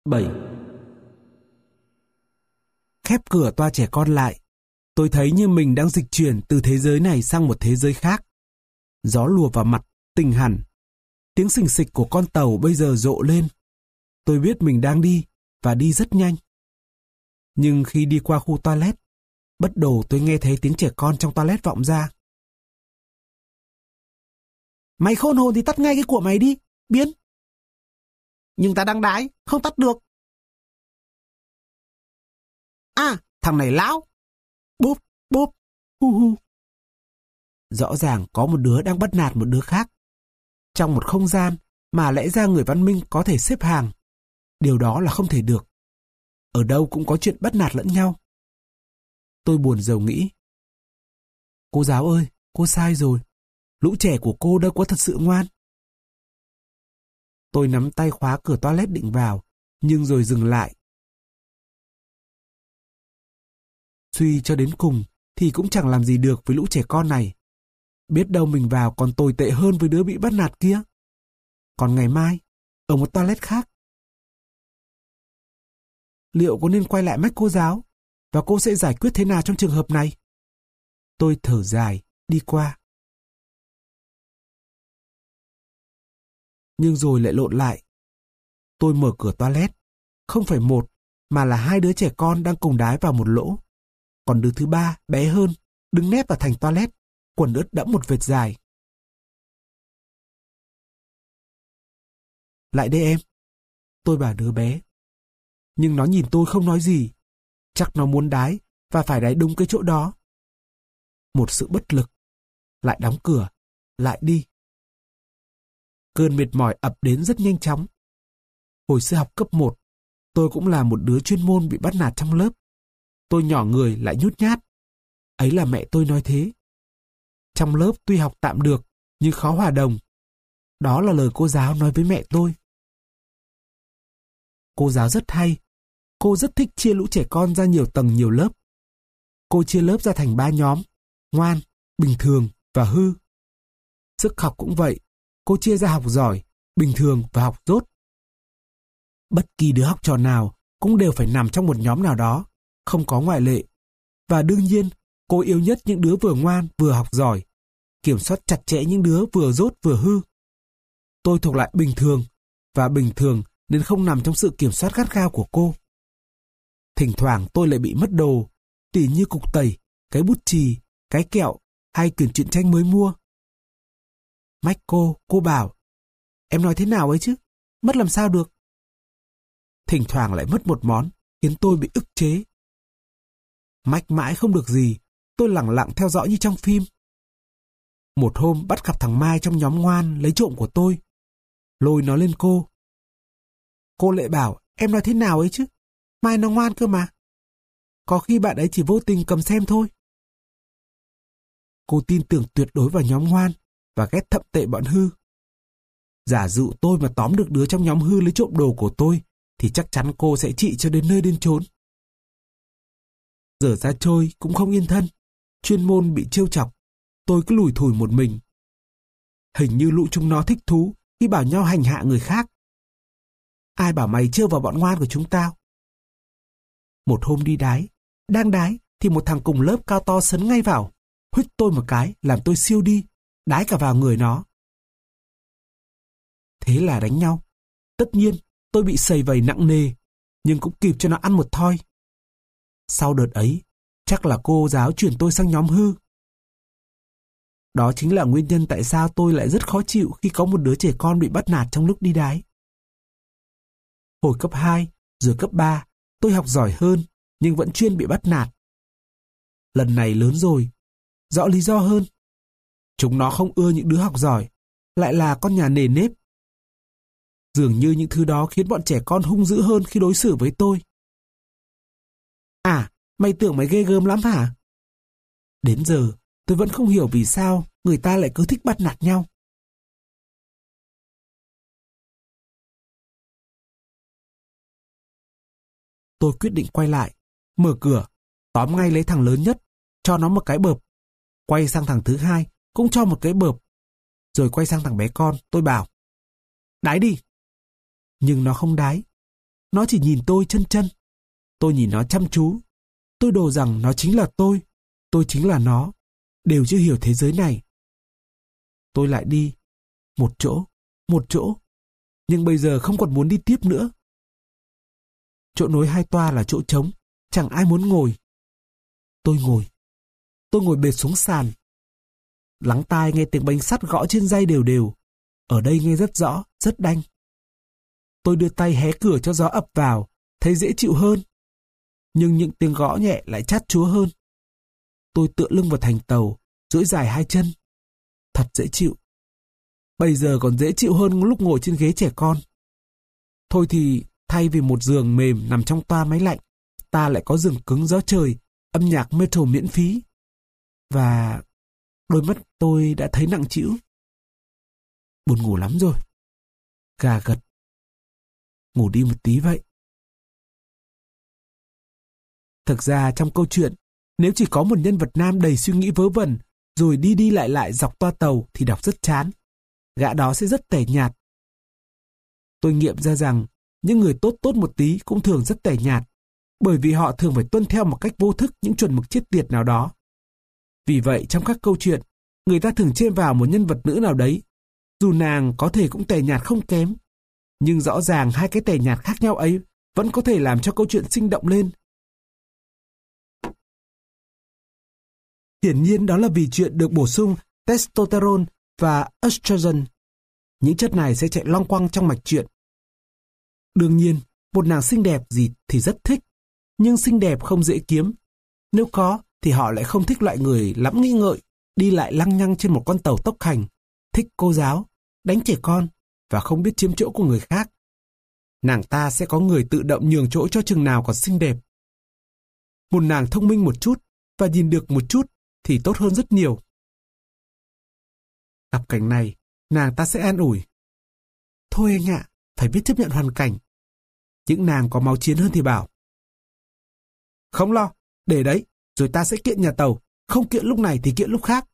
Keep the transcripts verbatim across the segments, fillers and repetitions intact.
bảy. Khép cửa toa trẻ con lại, tôi thấy như mình đang dịch chuyển từ thế giới này sang một thế giới khác. Gió lùa vào mặt, tỉnh hẳn. Tiếng xình xịch của con tàu bây giờ rộ lên. Tôi biết mình đang đi, và đi rất nhanh. Nhưng khi đi qua khu toilet, bất đồ tôi nghe thấy tiếng trẻ con trong toilet vọng ra. Mày khôn hồn thì tắt ngay cái của mày đi, biến. Nhưng ta đang đái, không tắt được. À, thằng này lão. Bốp, bốp, hu hu. Rõ ràng có một đứa đang bắt nạt một đứa khác. Trong một không gian mà lẽ ra người văn minh có thể xếp hàng. Điều đó là không thể được. Ở đâu cũng có chuyện bắt nạt lẫn nhau. Tôi buồn rầu nghĩ. Cô giáo ơi, cô sai rồi. Lũ trẻ của cô đâu có thật sự ngoan. Tôi nắm tay khóa cửa toilet định vào, nhưng rồi dừng lại. Suy cho đến cùng thì cũng chẳng làm gì được với lũ trẻ con này. Biết đâu mình vào còn tồi tệ hơn với đứa bị bắt nạt kia. Còn ngày mai, ở một toilet khác. Liệu có nên quay lại mách cô giáo? Và cô sẽ giải quyết thế nào trong trường hợp này? Tôi thở dài, đi qua. Nhưng rồi lại lộn lại. Tôi mở cửa toilet. Không phải một, mà là hai đứa trẻ con đang cùng đái vào một lỗ. Còn đứa thứ ba, bé hơn, đứng nép vào thành toilet, quần ướt đẫm một vệt dài. Lại đây em. Tôi bảo đứa bé. Nhưng nó nhìn tôi không nói gì. Chắc nó muốn đái và phải đái đúng cái chỗ đó. Một sự bất lực. Lại đóng cửa, lại đi. Cơn mệt mỏi ập đến rất nhanh chóng. Hồi xưa học cấp một, tôi cũng là một đứa chuyên môn bị bắt nạt trong lớp. Tôi nhỏ người lại nhút nhát. Ấy là mẹ tôi nói thế. Trong lớp tuy học tạm được, nhưng khó hòa đồng. Đó là lời cô giáo nói với mẹ tôi. Cô giáo rất hay. Cô rất thích chia lũ trẻ con ra nhiều tầng nhiều lớp. Cô chia lớp ra thành ba nhóm: ngoan, bình thường và hư. Sức học cũng vậy. Cô chia ra học giỏi, bình thường và học dốt. Bất kỳ đứa học trò nào cũng đều phải nằm trong một nhóm nào đó, không có ngoại lệ. Và đương nhiên, cô yêu nhất những đứa vừa ngoan vừa học giỏi, kiểm soát chặt chẽ những đứa vừa dốt vừa hư. Tôi thuộc lại bình thường, và bình thường nên không nằm trong sự kiểm soát gắt gao của cô. Thỉnh thoảng tôi lại bị mất đồ, tỉ như cục tẩy, cái bút chì, cái kẹo hay quyển truyện tranh mới mua. Mách cô, cô bảo, em nói thế nào ấy chứ, mất làm sao được. Thỉnh thoảng lại mất một món, khiến tôi bị ức chế. Mách mãi không được gì, tôi lẳng lặng theo dõi như trong phim. Một hôm bắt gặp thằng Mai trong nhóm ngoan lấy trộm của tôi. Lôi nó lên cô. Cô lại bảo, em nói thế nào ấy chứ, Mai nó ngoan cơ mà. Có khi bạn ấy chỉ vô tình cầm xem thôi. Cô tin tưởng tuyệt đối vào nhóm ngoan và ghét thậm tệ bọn hư. Giả dụ tôi mà tóm được đứa trong nhóm hư lấy trộm đồ của tôi, thì chắc chắn cô sẽ trị cho đến nơi đến chốn. Giờ ra trôi cũng không yên thân. Chuyên môn bị trêu chọc, tôi cứ lủi thủi một mình. Hình như lũ chúng nó thích thú khi bảo nhau hành hạ người khác. Ai bảo mày trêu vào bọn ngoan của chúng tao? Một hôm đi đái, đang đái thì một thằng cùng lớp cao to sấn ngay vào, huých tôi một cái làm tôi siêu đi, đái cả vào người nó. Thế là đánh nhau. Tất nhiên tôi bị sầy vầy nặng nề, nhưng cũng kịp cho nó ăn một thoi. Sau đợt ấy, chắc là cô giáo chuyển tôi sang nhóm hư. Đó chính là nguyên nhân tại sao tôi lại rất khó chịu khi có một đứa trẻ con bị bắt nạt trong lúc đi đái. Hồi cấp hai, rồi cấp ba, tôi học giỏi hơn, nhưng vẫn chuyên bị bắt nạt. Lần này lớn rồi, rõ lý do hơn. Chúng nó không ưa những đứa học giỏi, lại là con nhà nề nếp. Dường như những thứ đó khiến bọn trẻ con hung dữ hơn khi đối xử với tôi. À, mày tưởng mày ghê gớm lắm hả? Đến giờ, tôi vẫn không hiểu vì sao người ta lại cứ thích bắt nạt nhau. Tôi quyết định quay lại, mở cửa, tóm ngay lấy thằng lớn nhất, cho nó một cái bợp. Quay sang thằng thứ hai, cũng cho một cái bợp. Rồi quay sang thằng bé con, tôi bảo, đái đi. Nhưng nó không đái. Nó chỉ nhìn tôi chân chân. Tôi nhìn nó chăm chú. Tôi đồ rằng nó chính là tôi. Tôi chính là nó. Đều chưa hiểu thế giới này. Tôi lại đi. Một chỗ. Một chỗ. Nhưng bây giờ không còn muốn đi tiếp nữa. Chỗ nối hai toa là chỗ trống. Chẳng ai muốn ngồi. Tôi ngồi. Tôi ngồi bệt xuống sàn. Lắng tai nghe tiếng bánh sắt gõ trên dây đều đều. Ở đây nghe rất rõ, rất đanh. Tôi đưa tay hé cửa cho gió ập vào, thấy dễ chịu hơn. Nhưng những tiếng gõ nhẹ lại chát chúa hơn. Tôi tựa lưng vào thành tàu, duỗi dài hai chân. Thật dễ chịu. Bây giờ còn dễ chịu hơn lúc ngồi trên ghế trẻ con. Thôi thì thay vì một giường mềm nằm trong toa máy lạnh, ta lại có giường cứng gió trời, âm nhạc metal miễn phí. Và đôi mắt tôi đã thấy nặng trĩu. Buồn ngủ lắm rồi. Gà gật. Ngủ đi một tí vậy. Thực ra trong câu chuyện, nếu chỉ có một nhân vật nam đầy suy nghĩ vớ vẩn, rồi đi đi lại lại dọc toa tàu thì đọc rất chán. Gã đó sẽ rất tẻ nhạt. Tôi nghiệm ra rằng, những người tốt tốt một tí cũng thường rất tẻ nhạt, bởi vì họ thường phải tuân theo một cách vô thức những chuẩn mực chết tiệt nào đó. Vì vậy, trong các câu chuyện, người ta thường chêm vào một nhân vật nữ nào đấy. Dù nàng có thể cũng tẻ nhạt không kém, nhưng rõ ràng hai cái tẻ nhạt khác nhau ấy vẫn có thể làm cho câu chuyện sinh động lên. Hiển nhiên đó là vì chuyện được bổ sung testosterone và estrogen. Những chất này sẽ chạy long quăng trong mạch truyện. Đương nhiên, một nàng xinh đẹp gì thì rất thích, nhưng xinh đẹp không dễ kiếm. Nếu có, thì họ lại không thích loại người lắm nghĩ ngợi, đi lại lăng nhăng trên một con tàu tốc hành, thích cô giáo, đánh trẻ con và không biết chiếm chỗ của người khác. Nàng ta sẽ có người tự động nhường chỗ cho chừng nào còn xinh đẹp. Một nàng thông minh một chút và nhìn được một chút thì tốt hơn rất nhiều. Gặp cảnh này, nàng ta sẽ an ủi. Thôi anh ạ, phải biết chấp nhận hoàn cảnh. Những nàng có máu chiến hơn thì bảo. Không lo, để đấy, rồi ta sẽ kiện nhà tàu, không kiện lúc này thì kiện lúc khác.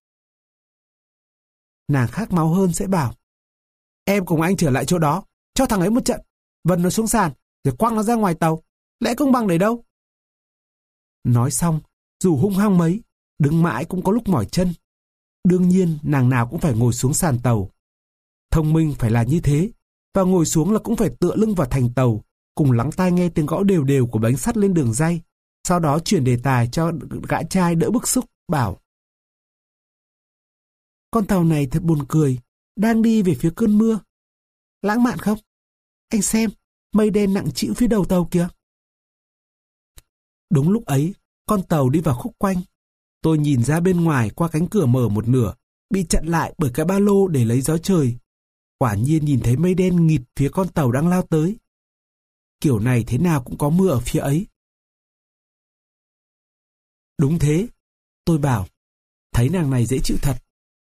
Nàng khác máu hơn sẽ bảo. Em cùng anh trở lại chỗ đó, cho thằng ấy một trận, vần nó xuống sàn, rồi quăng nó ra ngoài tàu. Lẽ công bằng đấy đâu? Nói xong, dù hung hăng mấy, đứng mãi cũng có lúc mỏi chân. Đương nhiên, nàng nào cũng phải ngồi xuống sàn tàu. Thông minh phải là như thế, và ngồi xuống là cũng phải tựa lưng vào thành tàu, cùng lắng tai nghe tiếng gõ đều đều của bánh sắt lên đường ray. Sau đó chuyển đề tài cho gã trai đỡ bức xúc, bảo. Con tàu này thật buồn cười, đang đi về phía cơn mưa. Lãng mạn không? Anh xem, mây đen nặng trĩu phía đầu tàu kìa. Đúng lúc ấy, con tàu đi vào khúc quanh. Tôi nhìn ra bên ngoài qua cánh cửa mở một nửa, bị chặn lại bởi cái ba lô để lấy gió trời. Quả nhiên nhìn thấy mây đen nghịt phía con tàu đang lao tới. Kiểu này thế nào cũng có mưa ở phía ấy. Đúng thế, tôi bảo, thấy nàng này dễ chịu thật.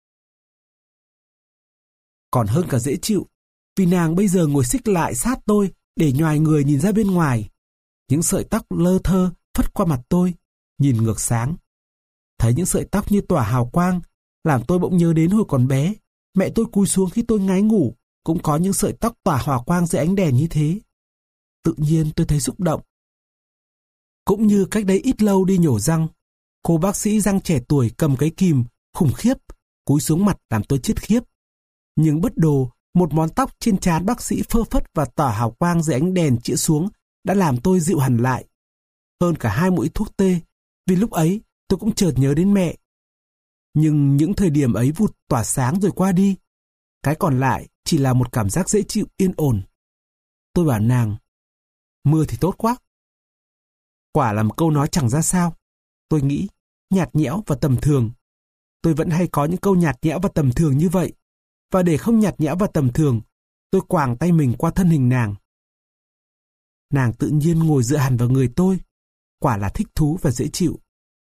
Còn hơn cả dễ chịu, vì nàng bây giờ ngồi xích lại sát tôi để nhoài người nhìn ra bên ngoài. Những sợi tóc lơ thơ phất qua mặt tôi, nhìn ngược sáng. Thấy những sợi tóc như tỏa hào quang, làm tôi bỗng nhớ đến hồi còn bé, mẹ tôi cúi xuống khi tôi ngái ngủ, cũng có những sợi tóc tỏa hào quang dưới ánh đèn như thế. Tự nhiên tôi thấy xúc động. Cũng như cách đấy ít lâu đi nhổ răng, cô bác sĩ răng trẻ tuổi cầm cái kìm, khủng khiếp, cúi xuống mặt làm tôi chết khiếp. Nhưng bất đồ, một món tóc trên trán bác sĩ phơ phất và tỏa hào quang dưới ánh đèn chĩa xuống đã làm tôi dịu hẳn lại. Hơn cả hai mũi thuốc tê, vì lúc ấy tôi cũng chợt nhớ đến mẹ. Nhưng những thời điểm ấy vụt tỏa sáng rồi qua đi. Cái còn lại chỉ là một cảm giác dễ chịu yên ổn. Tôi bảo nàng, mưa thì tốt quá. Quả là một câu nói chẳng ra sao. Tôi nghĩ, nhạt nhẽo và tầm thường. Tôi vẫn hay có những câu nhạt nhẽo và tầm thường như vậy. Và để không nhạt nhẽo và tầm thường, tôi quàng tay mình qua thân hình nàng. Nàng tự nhiên ngồi dựa hẳn vào người tôi. Quả là thích thú và dễ chịu.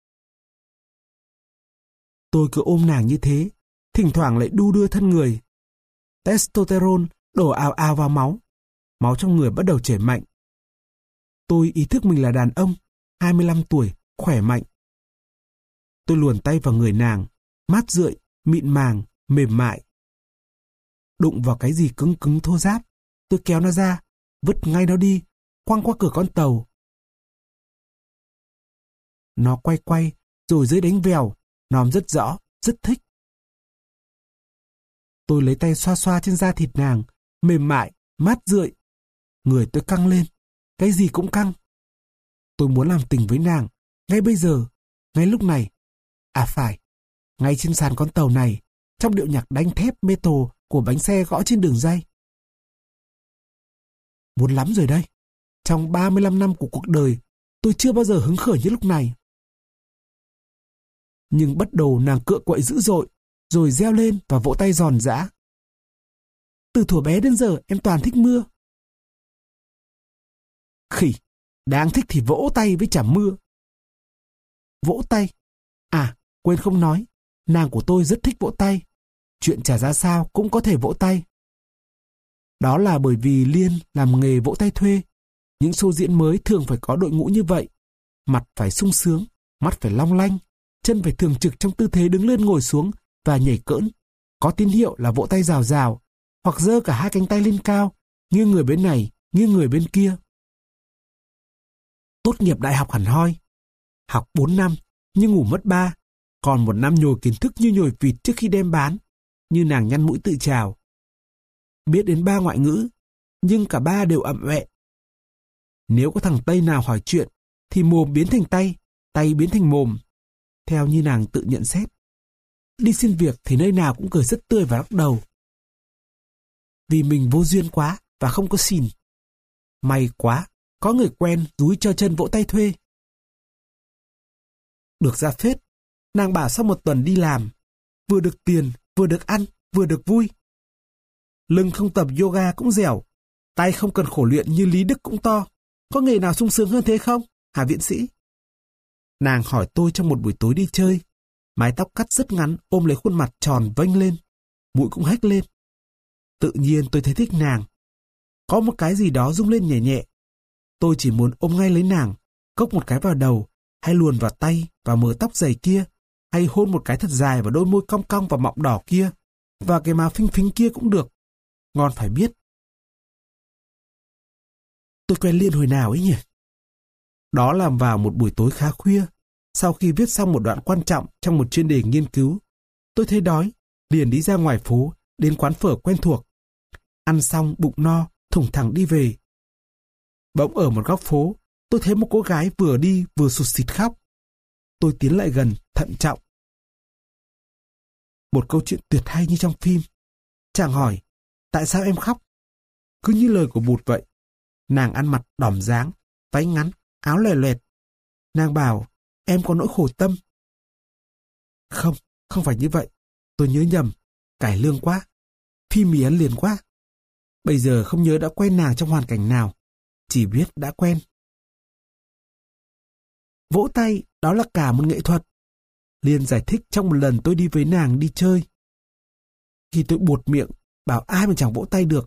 Tôi cứ ôm nàng như thế, thỉnh thoảng lại đu đưa thân người. Testosterone đổ ào ào vào máu. Máu trong người bắt đầu chảy mạnh. Tôi ý thức mình là đàn ông, hai mươi lăm tuổi, khỏe mạnh. Tôi luồn tay vào người nàng, mát rượi, mịn màng, mềm mại. Đụng vào cái gì cứng cứng thô ráp, tôi kéo nó ra, vứt ngay nó đi, quăng qua cửa con tàu. Nó quay quay, rồi dưới đánh vèo, nóm rất rõ, rất thích. Tôi lấy tay xoa xoa trên da thịt nàng, mềm mại, mát rượi. Người tôi căng lên, cái gì cũng căng. Tôi muốn làm tình với nàng, ngay bây giờ, ngay lúc này. À phải, ngay trên sàn con tàu này, trong điệu nhạc đánh thép metal của bánh xe gõ trên đường ray. Muốn lắm rồi đây. Trong ba mươi lăm năm của cuộc đời, tôi chưa bao giờ hứng khởi như lúc này. Nhưng bắt đầu nàng cựa quậy dữ dội, rồi reo lên và vỗ tay giòn giã. Từ thuở bé đến giờ em toàn thích mưa. Khỉ, đáng thích thì vỗ tay với chả mưa. Vỗ tay? À, quên không nói, nàng của tôi rất thích vỗ tay. Chuyện chả ra sao cũng có thể vỗ tay. Đó là bởi vì Liên làm nghề vỗ tay thuê. Những show diễn mới thường phải có đội ngũ như vậy. Mặt phải sung sướng, mắt phải long lanh, chân phải thường trực trong tư thế đứng lên ngồi xuống và nhảy cỡn. Có tín hiệu là vỗ tay rào rào, hoặc giơ cả hai cánh tay lên cao, nghiêng người bên này, nghiêng người bên kia. Tốt nghiệp đại học hẳn hoi. Học bốn năm, nhưng ngủ mất ba. Còn một năm nhồi kiến thức như nhồi vịt trước khi đem bán, như nàng nhăn mũi tự chào. Biết đến ba ngoại ngữ, nhưng cả ba đều ậm ẹ. Nếu có thằng Tây nào hỏi chuyện, thì mồm biến thành tay, tay biến thành mồm, theo như nàng tự nhận xét. Đi xin việc thì nơi nào cũng cười rất tươi và lắc đầu. Vì mình vô duyên quá và không có xin. May quá, có người quen dúi cho chân vỗ tay thuê. Được ra phết, nàng bảo sau một tuần đi làm, vừa được tiền, vừa được ăn, vừa được vui. Lưng không tập yoga cũng dẻo, tay không cần khổ luyện như Lý Đức cũng to. Có nghề nào sung sướng hơn thế không, hả viện sĩ? Nàng hỏi tôi trong một buổi tối đi chơi. Mái tóc cắt rất ngắn ôm lấy khuôn mặt tròn vênh lên, mũi cũng hếch lên. Tự nhiên tôi thấy thích nàng. Có một cái gì đó rung lên nhẹ nhẹ. Tôi chỉ muốn ôm ngay lấy nàng, cốc một cái vào đầu, hay luồn vào tay và mớ tóc dày kia, hay hôn một cái thật dài vào đôi môi cong cong và mọng đỏ kia, và cái má phinh phinh kia cũng được. Ngon phải biết. Tôi quen Liên hồi nào ấy nhỉ? Đó là vào một buổi tối khá khuya, sau khi viết xong một đoạn quan trọng trong một chuyên đề nghiên cứu. Tôi thấy đói, liền đi ra ngoài phố, đến quán phở quen thuộc. Ăn xong bụng no, thủng thẳng đi về. Bỗng ở một góc phố, tôi thấy một cô gái vừa đi vừa sụt sịt khóc. Tôi tiến lại gần, thận trọng. Một câu chuyện tuyệt hay như trong phim. Chàng hỏi, tại sao em khóc? Cứ như lời của Bụt vậy. Nàng ăn mặc đỏm dáng, váy ngắn, áo lòe loẹt. Nàng bảo, em có nỗi khổ tâm. Không, không phải như vậy. Tôi nhớ nhầm, cải lương quá. Phim mì ăn liền quá. Bây giờ không nhớ đã quen nàng trong hoàn cảnh nào, chỉ biết đã quen. Vỗ tay, đó là cả một nghệ thuật. Liên giải thích trong một lần tôi đi với nàng đi chơi. Khi tôi buột miệng, bảo ai mà chẳng vỗ tay được.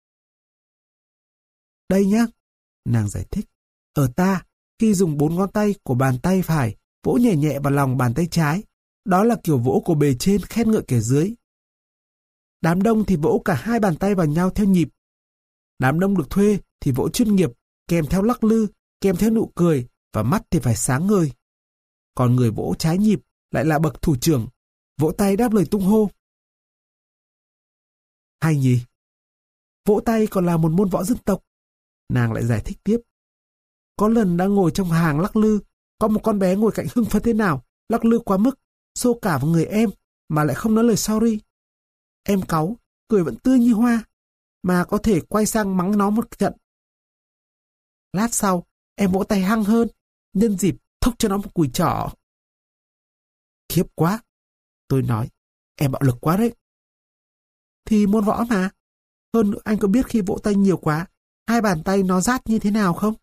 Đây nhá, nàng giải thích. Ở ta, khi dùng bốn ngón tay của bàn tay phải vỗ nhẹ nhẹ vào lòng bàn tay trái, đó là kiểu vỗ của bề trên khen ngợi kẻ dưới. Đám đông thì vỗ cả hai bàn tay vào nhau theo nhịp. Đám đông được thuê thì vỗ chuyên nghiệp, kèm theo lắc lư, kèm theo nụ cười, và mắt thì phải sáng ngời. Còn người vỗ trái nhịp lại là bậc thủ trưởng, vỗ tay đáp lời tung hô. Hay nhỉ? Vỗ tay còn là một môn võ dân tộc. Nàng lại giải thích tiếp. Có lần đang ngồi trong hàng lắc lư, có một con bé ngồi cạnh hưng phấn thế nào, lắc lư quá mức, xô cả vào người em, mà lại không nói lời sorry. Em cáu, cười vẫn tươi như hoa, mà có thể quay sang mắng nó một trận. Lát sau, em vỗ tay hăng hơn, nhân dịp thốc cho nó một cùi trỏ. Khiếp quá, tôi nói, em bạo lực quá đấy. Thì môn võ mà. Hơn nữa anh có biết khi vỗ tay nhiều quá, hai bàn tay nó rát như thế nào không?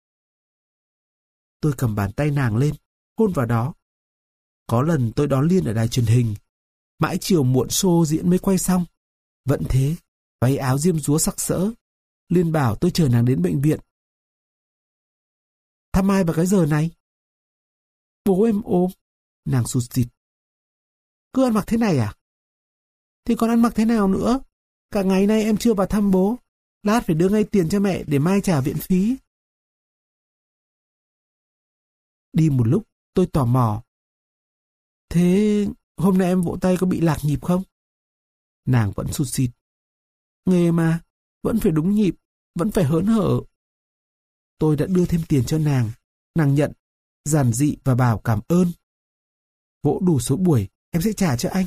Tôi cầm bàn tay nàng lên, hôn vào đó. Có lần tôi đón Liên ở đài truyền hình. Mãi chiều muộn show diễn mới quay xong. Vẫn thế, váy áo diêm dúa sặc sỡ. Liên bảo tôi chờ nàng đến bệnh viện. Thăm ai vào cái giờ này? Bố em ốm. Nàng sụt sịt. Cứ ăn mặc thế này à? Thì còn ăn mặc thế nào nữa? Cả ngày nay em chưa vào thăm bố. Lát phải đưa ngay tiền cho mẹ để mai trả viện phí. Đi một lúc, tôi tò mò. Thế hôm nay em vỗ tay có bị lạc nhịp không? Nàng vẫn sụt sịt. Nghề mà, vẫn phải đúng nhịp, vẫn phải hớn hở. Tôi đã đưa thêm tiền cho nàng. Nàng nhận, giản dị và bảo cảm ơn. Vỗ đủ số buổi, em sẽ trả cho anh.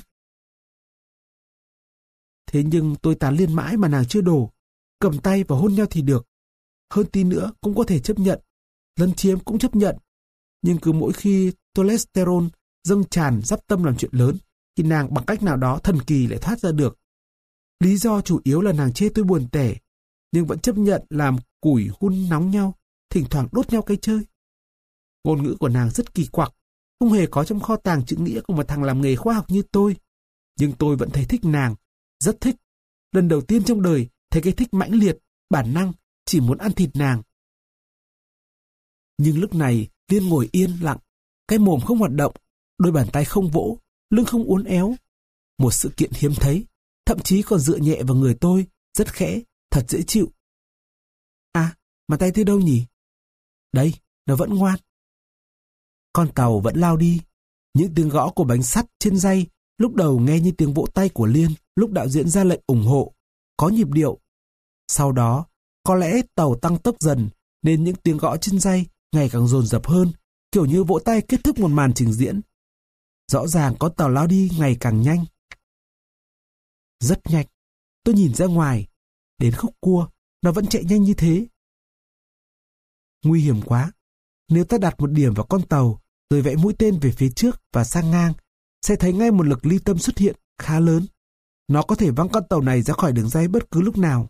Thế nhưng tôi tán liên mãi mà nàng chưa đổ. Cầm tay và hôn nhau thì được. Hơn tí nữa cũng có thể chấp nhận. Lấn chiếm cũng chấp nhận. Nhưng cứ mỗi khi cholesterol dâng tràn dắp tâm làm chuyện lớn, thì nàng bằng cách nào đó thần kỳ lại thoát ra được. Lý do chủ yếu là nàng chê tôi buồn tẻ, nhưng vẫn chấp nhận làm củi hun nóng nhau, thỉnh thoảng đốt nhau cây chơi. Ngôn ngữ của nàng rất kỳ quặc, không hề có trong kho tàng chữ nghĩa của một thằng làm nghề khoa học như tôi. Nhưng tôi vẫn thấy thích nàng, rất thích. Lần đầu tiên trong đời thấy cái thích mãnh liệt, bản năng, chỉ muốn ăn thịt nàng. Nhưng lúc này Liên ngồi yên lặng, cái mồm không hoạt động, đôi bàn tay không vỗ, lưng không uốn éo. Một sự kiện hiếm thấy, thậm chí còn dựa nhẹ vào người tôi, rất khẽ, thật dễ chịu. À, mà tay tới đâu nhỉ? Đây, nó vẫn ngoan. Con tàu vẫn lao đi. Những tiếng gõ của bánh sắt trên dây lúc đầu nghe như tiếng vỗ tay của Liên lúc đạo diễn ra lệnh ủng hộ, có nhịp điệu. Sau đó, có lẽ tàu tăng tốc dần nên những tiếng gõ trên dây ngày càng dồn dập hơn, kiểu như vỗ tay kết thúc một màn trình diễn. Rõ ràng con tàu lao đi ngày càng nhanh. Rất nhanh. Tôi nhìn ra ngoài. Đến khúc cua, nó vẫn chạy nhanh như thế. Nguy hiểm quá. Nếu ta đặt một điểm vào con tàu, rồi vẽ mũi tên về phía trước và sang ngang, sẽ thấy ngay một lực ly tâm xuất hiện khá lớn. Nó có thể văng con tàu này ra khỏi đường ray bất cứ lúc nào.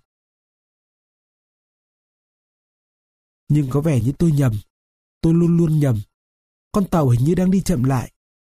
Nhưng có vẻ như tôi nhầm. Tôi luôn luôn nhầm. Con tàu hình như đang đi chậm lại.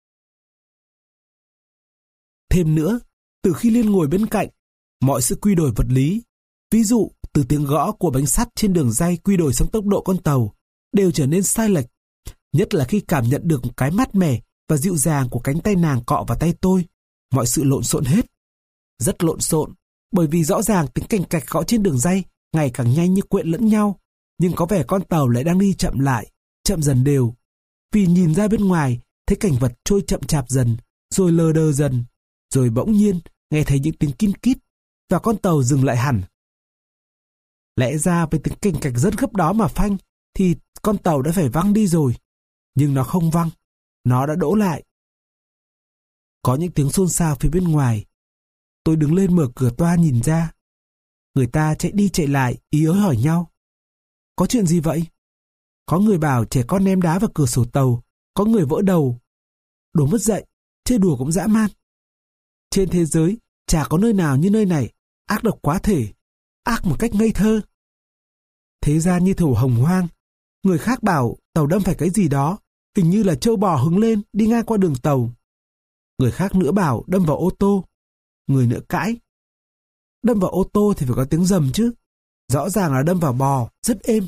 Thêm nữa, từ khi Liên ngồi bên cạnh, mọi sự quy đổi vật lý, ví dụ từ tiếng gõ của bánh sắt trên đường ray quy đổi sang tốc độ con tàu, đều trở nên sai lệch. Nhất là khi cảm nhận được cái mát mẻ và dịu dàng của cánh tay nàng cọ vào tay tôi, mọi sự lộn xộn hết. Rất lộn xộn, bởi vì rõ ràng tiếng cành cạch gõ trên đường ray ngày càng nhanh như quện lẫn nhau, nhưng có vẻ con tàu lại đang đi chậm lại, chậm dần đều. Vì nhìn ra bên ngoài, thấy cảnh vật trôi chậm chạp dần, rồi lờ đờ dần, rồi bỗng nhiên nghe thấy những tiếng kin kít, và con tàu dừng lại hẳn. Lẽ ra với tiếng cành cạch rất gấp đó mà phanh, thì con tàu đã phải văng đi rồi. Nhưng nó không văng, nó đã đỗ lại. Có những tiếng xôn xao phía bên ngoài. Tôi đứng lên mở cửa toa nhìn ra. Người ta chạy đi chạy lại, ý ới hỏi nhau. Có chuyện gì vậy? Có người bảo trẻ con ném đá vào cửa sổ tàu, có người vỡ đầu. Đồ mất dạy, chơi đùa cũng dã man. Trên thế giới, chả có nơi nào như nơi này, ác độc quá thể, ác một cách ngây thơ. Thế ra như thổ hồng hoang, người khác bảo tàu đâm phải cái gì đó, hình như là trâu bò hứng lên đi ngang qua đường tàu. Người khác nữa bảo đâm vào ô tô. Người nữa cãi. Đâm vào ô tô thì phải có tiếng rầm chứ. Rõ ràng là đâm vào bò, rất êm.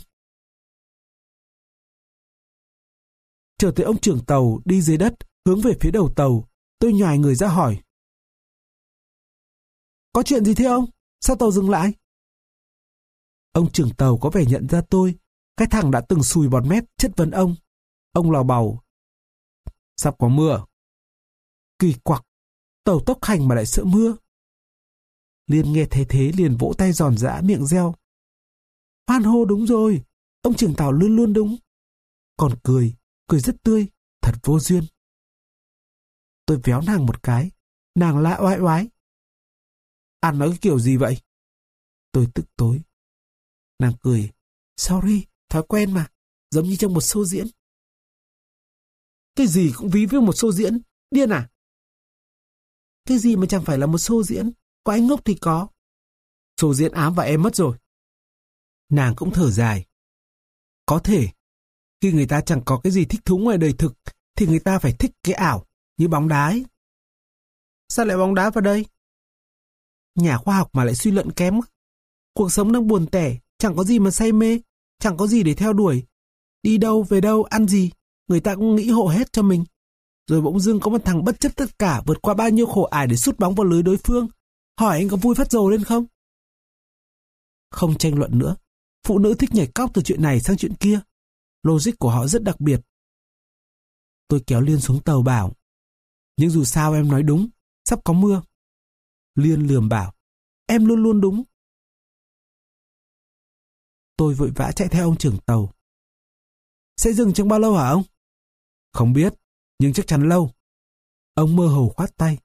Chờ tới ông trưởng tàu đi dưới đất, hướng về phía đầu tàu, tôi nhoài người ra hỏi. Có chuyện gì thế ông? Sao tàu dừng lại? Ông trưởng tàu có vẻ nhận ra tôi, cái thằng đã từng sùi bọt mép chất vấn ông. Ông lò bầu. Sắp có mưa. Kỳ quặc, tàu tốc hành mà lại sợ mưa. Liên nghe thế thế liền vỗ tay giòn giã miệng reo. Hoan hô đúng rồi, ông trưởng tàu luôn luôn đúng. Còn cười, cười rất tươi, thật vô duyên. Tôi véo nàng một cái, nàng lại oái oái. Ăn nói cái kiểu gì vậy? Tôi tức tối. Nàng cười. Sorry, thói quen mà, giống như trong một show diễn. Cái gì cũng ví với một show diễn, điên à? Cái gì mà chẳng phải là một show diễn, có anh ngốc thì có. Show diễn ám và em mất rồi. Nàng cũng thở dài. Có thể, khi người ta chẳng có cái gì thích thú ngoài đời thực, thì người ta phải thích cái ảo, như bóng đá ấy. Sao lại bóng đá vào đây? Nhà khoa học mà lại suy luận kém. Cuộc sống đang buồn tẻ, chẳng có gì mà say mê, chẳng có gì để theo đuổi. Đi đâu, về đâu, ăn gì, người ta cũng nghĩ hộ hết cho mình. Rồi bỗng dưng có một thằng bất chấp tất cả vượt qua bao nhiêu khổ ải để sút bóng vào lưới đối phương. Hỏi anh có vui phát rồ lên không? Không tranh luận nữa. Phụ nữ thích nhảy cóc từ chuyện này sang chuyện kia. Logic của họ rất đặc biệt. Tôi kéo Liên xuống tàu bảo, nhưng dù sao em nói đúng, sắp có mưa. Liên lườm bảo, em luôn luôn đúng. Tôi vội vã chạy theo ông trưởng tàu. Sẽ dừng trong bao lâu hả ông? Không biết, nhưng chắc chắn lâu. Ông mơ hồ khoát tay.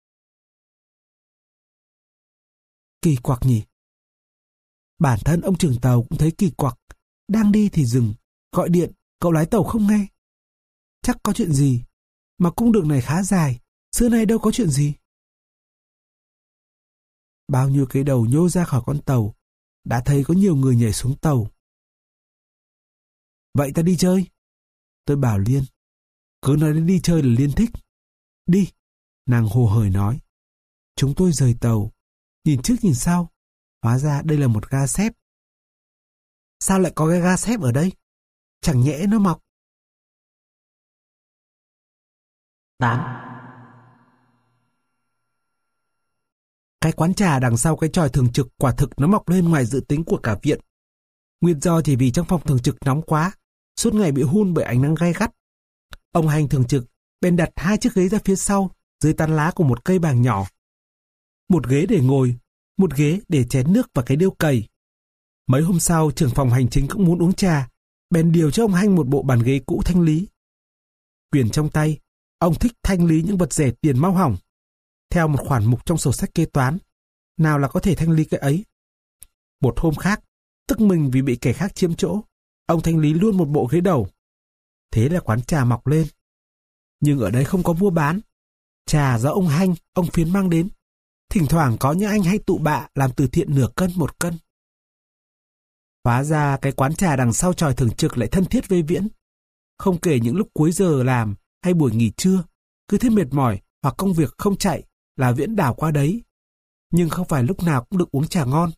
Kỳ quặc nhỉ? Bản thân ông trưởng tàu cũng thấy kỳ quặc. Đang đi thì dừng, gọi điện, cậu lái tàu không nghe. Chắc có chuyện gì, mà cung đường này khá dài, xưa nay đâu có chuyện gì. Bao nhiêu cái đầu nhô ra khỏi con tàu, đã thấy có nhiều người nhảy xuống tàu. Vậy ta đi chơi. Tôi bảo Liên. Cứ nói đến đi chơi là Liên thích. Đi, nàng hồ hởi nói. Chúng tôi rời tàu, nhìn trước nhìn sau. Hóa ra đây là một ga xếp. Sao lại có cái ga xếp ở đây? Chẳng nhẽ nó mọc. tám. Cái quán trà đằng sau cái chòi thường trực quả thực nó mọc lên ngoài dự tính của cả viện. Nguyên do chỉ vì trong phòng thường trực nóng quá, suốt ngày bị hun bởi ánh nắng gay gắt. Ông Hành thường trực bèn đặt hai chiếc ghế ra phía sau, dưới tán lá của một cây bàng nhỏ. Một ghế để ngồi, một ghế để chén nước và cái điêu cày. Mấy hôm sau, trưởng phòng hành chính cũng muốn uống trà, bèn điều cho ông Hành một bộ bàn ghế cũ thanh lý. Quyền trong tay, ông thích thanh lý những vật rẻ tiền mau hỏng. Theo một khoản mục trong sổ sách kế toán, nào là có thể thanh lý cái ấy. Một hôm khác, tức mình vì bị kẻ khác chiếm chỗ, ông thanh lý luôn một bộ ghế đầu. Thế là quán trà mọc lên. Nhưng ở đây không có mua bán. Trà do ông Hành, ông Phiến mang đến. Thỉnh thoảng có những anh hay tụ bạ làm từ thiện nửa cân một cân. Hóa ra cái quán trà đằng sau chòi thường trực lại thân thiết với Viễn. Không kể những lúc cuối giờ làm hay buổi nghỉ trưa, cứ thấy mệt mỏi hoặc công việc không chạy là Viễn đảo qua đấy. Nhưng không phải lúc nào cũng được uống trà ngon.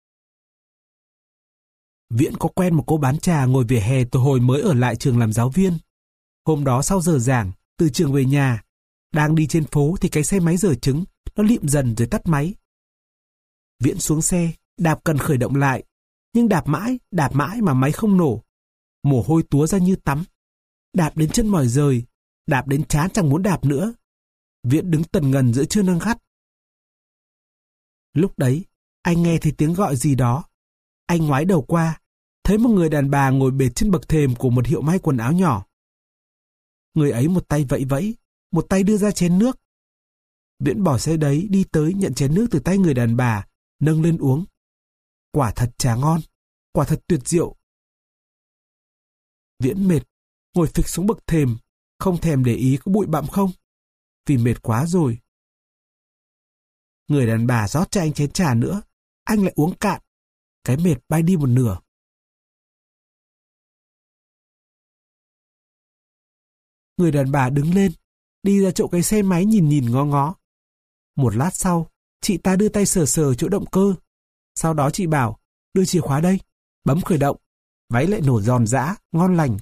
Viễn có quen một cô bán trà ngồi vỉa hè từ hồi mới ở lại trường làm giáo viên. Hôm đó sau giờ giảng, từ trường về nhà, đang đi trên phố thì cái xe máy dở trứng, nó lịm dần rồi tắt máy. Viễn xuống xe, đạp cần khởi động lại, nhưng đạp mãi, đạp mãi mà máy không nổ. Mồ hôi túa ra như tắm. Đạp đến chân mỏi rời, đạp đến chán chẳng muốn đạp nữa. Viễn đứng tần ngần giữa trưa nắng gắt. Lúc đấy, anh nghe thấy tiếng gọi gì đó. Anh ngoái đầu qua, thấy một người đàn bà ngồi bệt trên bậc thềm của một hiệu may quần áo nhỏ. Người ấy một tay vẫy vẫy, một tay đưa ra chén nước. Viễn bỏ xe đấy đi tới nhận chén nước từ tay người đàn bà, nâng lên uống. Quả thật trà ngon, quả thật tuyệt diệu. Viễn mệt, ngồi phịch xuống bậc thềm, không thèm để ý có bụi bặm không, vì mệt quá rồi. Người đàn bà rót cho anh chén trà nữa, anh lại uống cạn, cái mệt bay đi một nửa. Người đàn bà đứng lên, đi ra chỗ cái xe máy nhìn nhìn ngó ngó. Một lát sau, chị ta đưa tay sờ sờ chỗ động cơ. Sau đó chị bảo, đưa chìa khóa đây, bấm khởi động, váy lại nổ giòn giã, ngon lành.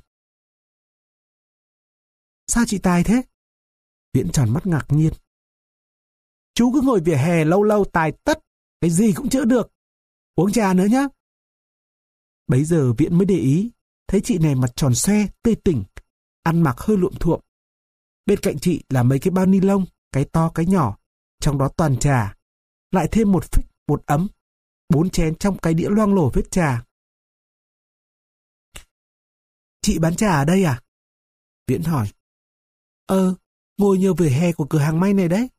Sao chị tài thế? Viễn tròn mắt ngạc nhiên. Chú cứ ngồi vỉa hè lâu lâu tài tất, cái gì cũng chữa được. Uống trà nữa nhá. Bấy giờ Viễn mới để ý, thấy chị này mặt tròn xoe, tươi tỉnh, ăn mặc hơi luộm thuộm. Bên cạnh chị là mấy cái bao ni lông, cái to cái nhỏ, trong đó toàn trà. Lại thêm một phích, một ấm, bốn chén trong cái đĩa loang lổ vết trà. Chị bán trà ở đây à? Viễn hỏi. Ờ, ngồi nhờ vỉa hè của cửa hàng may này đấy.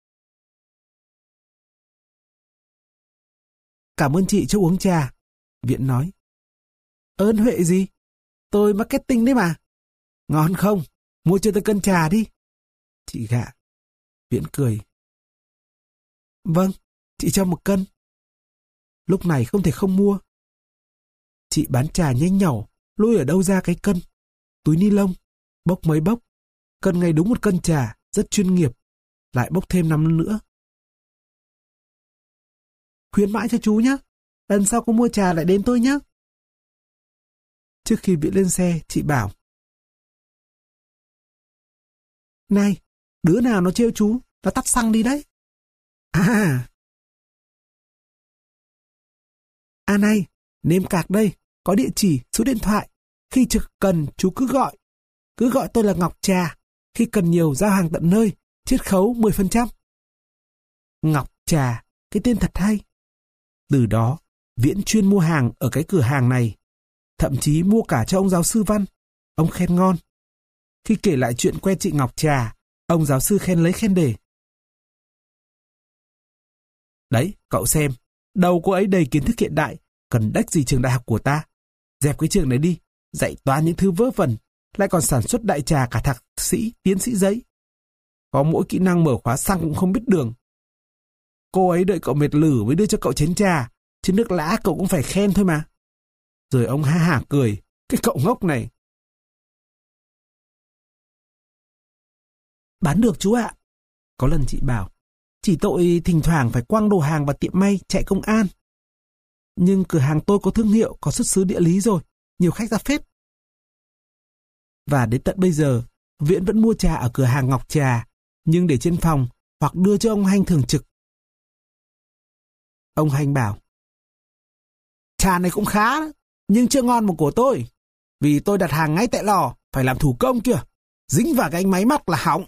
Cảm ơn chị cho uống trà. Viễn nói. Ơn huệ gì? Tôi marketing đấy mà. Ngon không? Mua cho tôi cân trà đi. Chị gạ. Viễn cười. Vâng, chị cho một cân. Lúc này không thể không mua. Chị bán trà nhanh nhỏ, lôi ở đâu ra cái cân. Túi ni lông, bốc mấy bốc. Cân ngay đúng một cân trà, rất chuyên nghiệp. Lại bốc thêm năm nữa. Khuyến mãi cho chú nhé. Lần sau có mua trà lại đến tôi nhé. Trước khi Viễn lên xe, chị bảo. Này, đứa nào nó trêu chú, nó tắt xăng đi đấy. À. À này, nêm cạc đây, có địa chỉ, số điện thoại. Khi trực cần chú cứ gọi. Cứ gọi tôi là Ngọc Trà. Khi cần nhiều giao hàng tận nơi, chiết khấu mười phần trăm. Ngọc Trà, cái tên thật hay. Từ đó, Viễn chuyên mua hàng ở cái cửa hàng này. Thậm chí mua cả cho ông giáo sư Văn. Ông khen ngon. Khi kể lại chuyện quen chị Ngọc Trà, ông giáo sư khen lấy khen để. Đấy, cậu xem, đầu cô ấy đầy kiến thức hiện đại, cần đách gì trường đại học của ta. Dẹp cái trường này đi, dạy toán những thứ vớ vẩn, lại còn sản xuất đại trà cả thạc sĩ, tiến sĩ giấy. Có mỗi kỹ năng mở khóa xăng cũng không biết đường. Cô ấy đợi cậu mệt lử mới đưa cho cậu chén trà, chứ nước lã cậu cũng phải khen thôi mà. Rồi ông ha hả cười, cái cậu ngốc này. Bán được chú ạ. Có lần chị bảo, chỉ tội thỉnh thoảng phải quăng đồ hàng vào tiệm may chạy công an. Nhưng cửa hàng tôi có thương hiệu, có xuất xứ địa lý rồi, nhiều khách ra phết. Và đến tận bây giờ, Viễn vẫn mua trà ở cửa hàng Ngọc Trà, nhưng để trên phòng hoặc đưa cho ông Hanh thường trực. Ông Hanh bảo, trà này cũng khá, nhưng chưa ngon bằng của tôi. Vì tôi đặt hàng ngay tại lò, phải làm thủ công kìa. Dính vào cái anh máy móc là hỏng.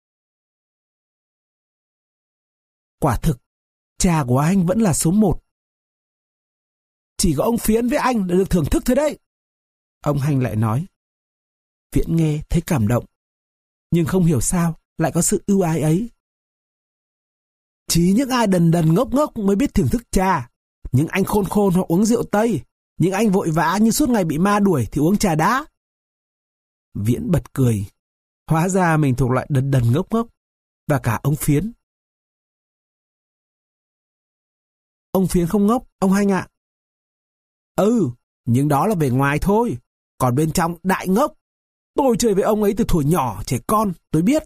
Quả thực, trà của anh vẫn là số một. Chỉ có ông Phiến với anh đã được thưởng thức thôi đấy. Ông Hanh lại nói. Viễn nghe thấy cảm động, nhưng không hiểu sao lại có sự ưu ái ấy. Chỉ những ai đần đần ngốc ngốc mới biết thưởng thức trà. Những anh khôn khôn họ uống rượu Tây. Những anh vội vã như suốt ngày bị ma đuổi thì uống trà đá. Viễn bật cười. Hóa ra mình thuộc loại đần đần ngốc ngốc. Và cả ông Phiến. Ông Phiến không ngốc, ông Hanh ạ. Ừ, nhưng đó là về ngoài thôi. Còn bên trong đại ngốc. Tôi chơi với ông ấy từ thuở nhỏ, trẻ con, tôi biết.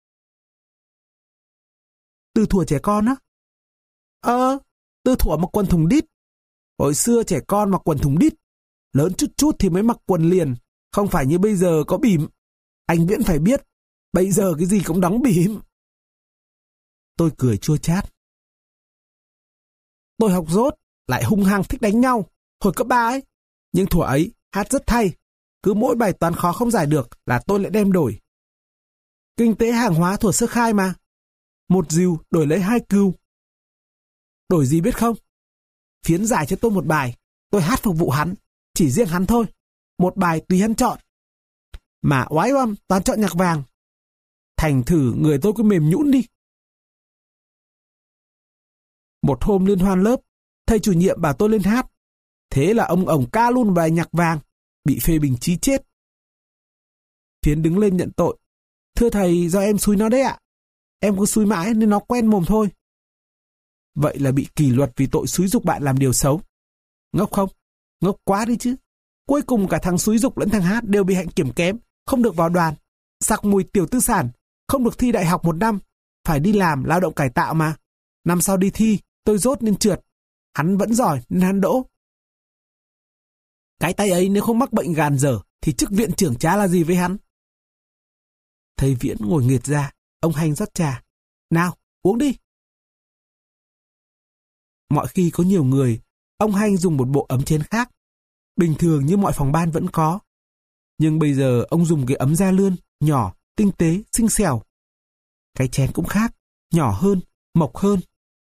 Từ thuở trẻ con á? Ờ, từ thuở mặc quần thùng đít. Hồi xưa trẻ con mặc quần thùng đít. Lớn chút chút thì mới mặc quần liền. Không phải như bây giờ có bỉm. Anh Viễn phải biết, bây giờ cái gì cũng đóng bỉm. Tôi cười chua chát. Tôi học dốt, lại hung hăng thích đánh nhau. Hồi cấp ba ấy. Nhưng thuở ấy, hát rất hay. Cứ mỗi bài toán khó không giải được là tôi lại đem đổi. Kinh tế hàng hóa thuở sơ khai mà. Một dìu đổi lấy hai cừu. Đổi gì biết không? Phiến giải cho tôi một bài, tôi hát phục vụ hắn. Chỉ riêng hắn thôi. Một bài tùy hắn chọn. Mà oái oăm toàn chọn nhạc vàng. Thành thử người tôi cứ mềm nhũn đi. Một hôm liên hoan lớp, thầy chủ nhiệm bảo tôi lên hát. Thế là ông ổng ca luôn bài nhạc vàng. Bị phê bình chí chết. Phiến đứng lên nhận tội. Thưa thầy, do em xúi nó đấy ạ. Em cứ xúi mãi nên nó quen mồm thôi. Vậy là bị kỷ luật vì tội xúi giục bạn làm điều xấu. Ngốc không? Ngốc quá đi chứ. Cuối cùng cả thằng xúi giục lẫn thằng hát đều bị hạnh kiểm kém, không được vào đoàn, sặc mùi tiểu tư sản, không được thi đại học một năm, phải đi làm lao động cải tạo mà. Năm sau đi thi, tôi dốt nên trượt. Hắn vẫn giỏi nên hắn đỗ. Cái tay ấy nếu không mắc bệnh gàn dở thì chức viện trưởng chả là gì với hắn. Thầy Viễn ngồi nghệt ra, ông Hanh rót trà. Nào, uống đi. Mọi khi có nhiều người, ông Hanh dùng một bộ ấm chén khác. Bình thường như mọi phòng ban vẫn có. Nhưng bây giờ ông dùng cái ấm da lươn, nhỏ, tinh tế, xinh xẻo. Cái chén cũng khác, nhỏ hơn, mộc hơn.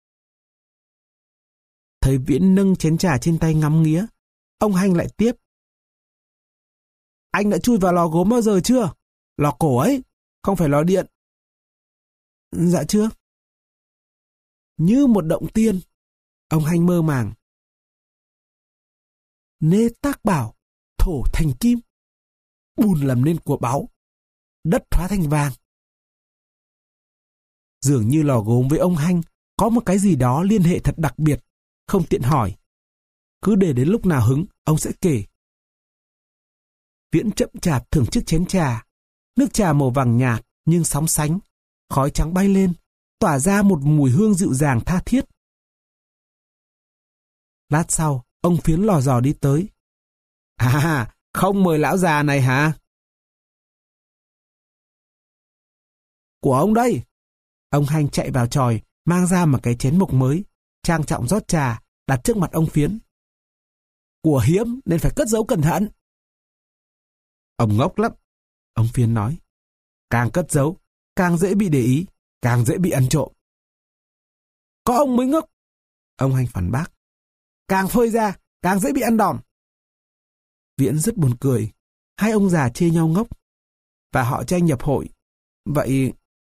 Thầy Viễn nâng chén trà trên tay ngắm nghía. Ông Hanh lại tiếp. Anh đã chui vào lò gốm bao giờ chưa? Lò cổ ấy, không phải lò điện. Dạ chưa. Như một động tiên. Ông Hanh mơ màng. Nê tác bảo, thổ thành kim. Bùn làm nên của báu. Đất hóa thành vàng. Dường như lò gốm với ông Hanh có một cái gì đó liên hệ thật đặc biệt. Không tiện hỏi. Cứ để đến lúc nào hứng, ông sẽ kể. Viễn chậm chạp thưởng chiếc chén trà. Nước trà màu vàng nhạt nhưng sóng sánh. Khói trắng bay lên, tỏa ra một mùi hương dịu dàng tha thiết. Lát sau, ông Phiến lò dò đi tới. À, không mời lão già này hả? Của ông đây. Ông Hanh chạy vào chòi, mang ra một cái chén mộc mới, trang trọng rót trà, đặt trước mặt ông Phiến. Của hiếm nên phải cất giấu cẩn thận. Ông ngốc lắm. Ông Phiến nói. Càng cất giấu, càng dễ bị để ý, càng dễ bị ăn trộm. Có ông mới ngốc. Ông Hành phản bác. Càng phơi ra, càng dễ bị ăn đòn. Viễn rất buồn cười. Hai ông già chê nhau ngốc. Và họ tranh nhập hội. Vậy...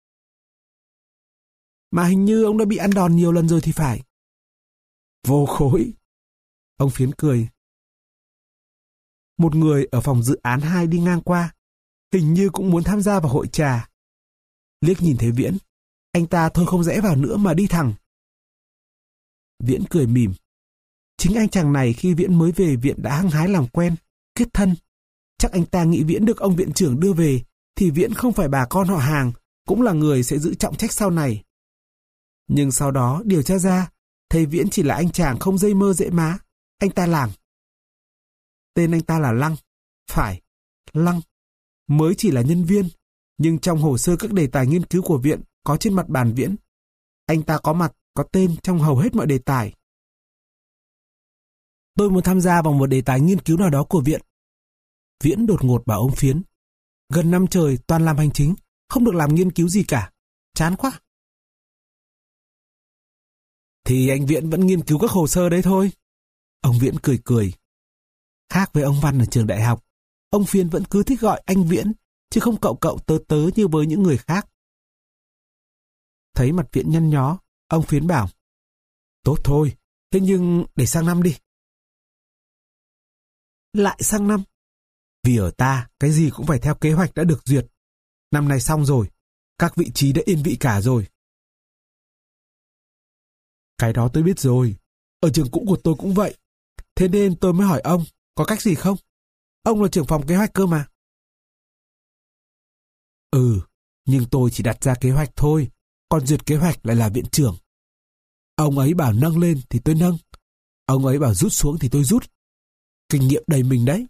Mà hình như ông đã bị ăn đòn nhiều lần rồi thì phải. Vô khối. Ông Phiến cười. Một người ở phòng dự án hai đi ngang qua. Hình như cũng muốn tham gia vào hội trà. Liếc nhìn thấy Viễn. Anh ta thôi không rẽ vào nữa mà đi thẳng. Viễn cười mỉm. Chính anh chàng này khi Viễn mới về viện đã hăng hái làm quen, kết thân. Chắc anh ta nghĩ Viễn được ông viện trưởng đưa về, thì Viễn không phải bà con họ hàng, cũng là người sẽ giữ trọng trách sau này. Nhưng sau đó điều tra ra, thấy Viễn chỉ là anh chàng không dây mơ dễ má, anh ta làng. Tên anh ta là Lăng. Phải, Lăng. Mới chỉ là nhân viên, nhưng trong hồ sơ các đề tài nghiên cứu của viện có trên mặt bàn Viễn. Anh ta có mặt, có tên trong hầu hết mọi đề tài. Tôi muốn tham gia vào một đề tài nghiên cứu nào đó của viện. Viễn đột ngột bảo ông Phiến. Gần năm trời toàn làm hành chính, không được làm nghiên cứu gì cả. Chán quá. Thì anh Viễn vẫn nghiên cứu các hồ sơ đấy thôi. Ông Viễn cười cười. Khác với ông Văn ở trường đại học, ông Phiến vẫn cứ thích gọi anh Viễn, chứ không cậu cậu tớ tớ như với những người khác. Thấy mặt Viễn nhăn nhó, ông Phiến bảo. Tốt thôi, thế nhưng để sang năm đi. Lại sang năm. Vì ở ta, cái gì cũng phải theo kế hoạch đã được duyệt. Năm nay xong rồi, các vị trí đã yên vị cả rồi. Cái đó tôi biết rồi, ở trường cũ của tôi cũng vậy. Thế nên tôi mới hỏi ông, có cách gì không? Ông là trưởng phòng kế hoạch cơ mà. Ừ, nhưng tôi chỉ đặt ra kế hoạch thôi, còn duyệt kế hoạch lại là viện trưởng. Ông ấy bảo nâng lên thì tôi nâng, ông ấy bảo rút xuống thì tôi rút. Kinh nghiệm đầy mình đấy.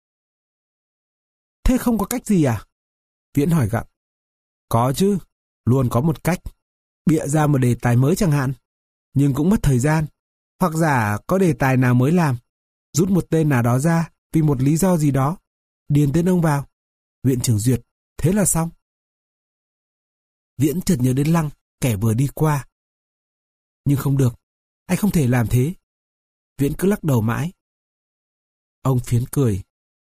Thế không có cách gì à? Viễn hỏi gặng. Có chứ, luôn có một cách. Bịa ra một đề tài mới chẳng hạn, nhưng cũng mất thời gian. Hoặc giả có đề tài nào mới làm, rút một tên nào đó ra vì một lý do gì đó, điền tên ông vào, viện trưởng duyệt, thế là xong. Viễn chợt nhớ đến Lăng, kẻ vừa đi qua. Nhưng không được, anh không thể làm thế. Viễn cứ lắc đầu mãi. Ông Phiến cười.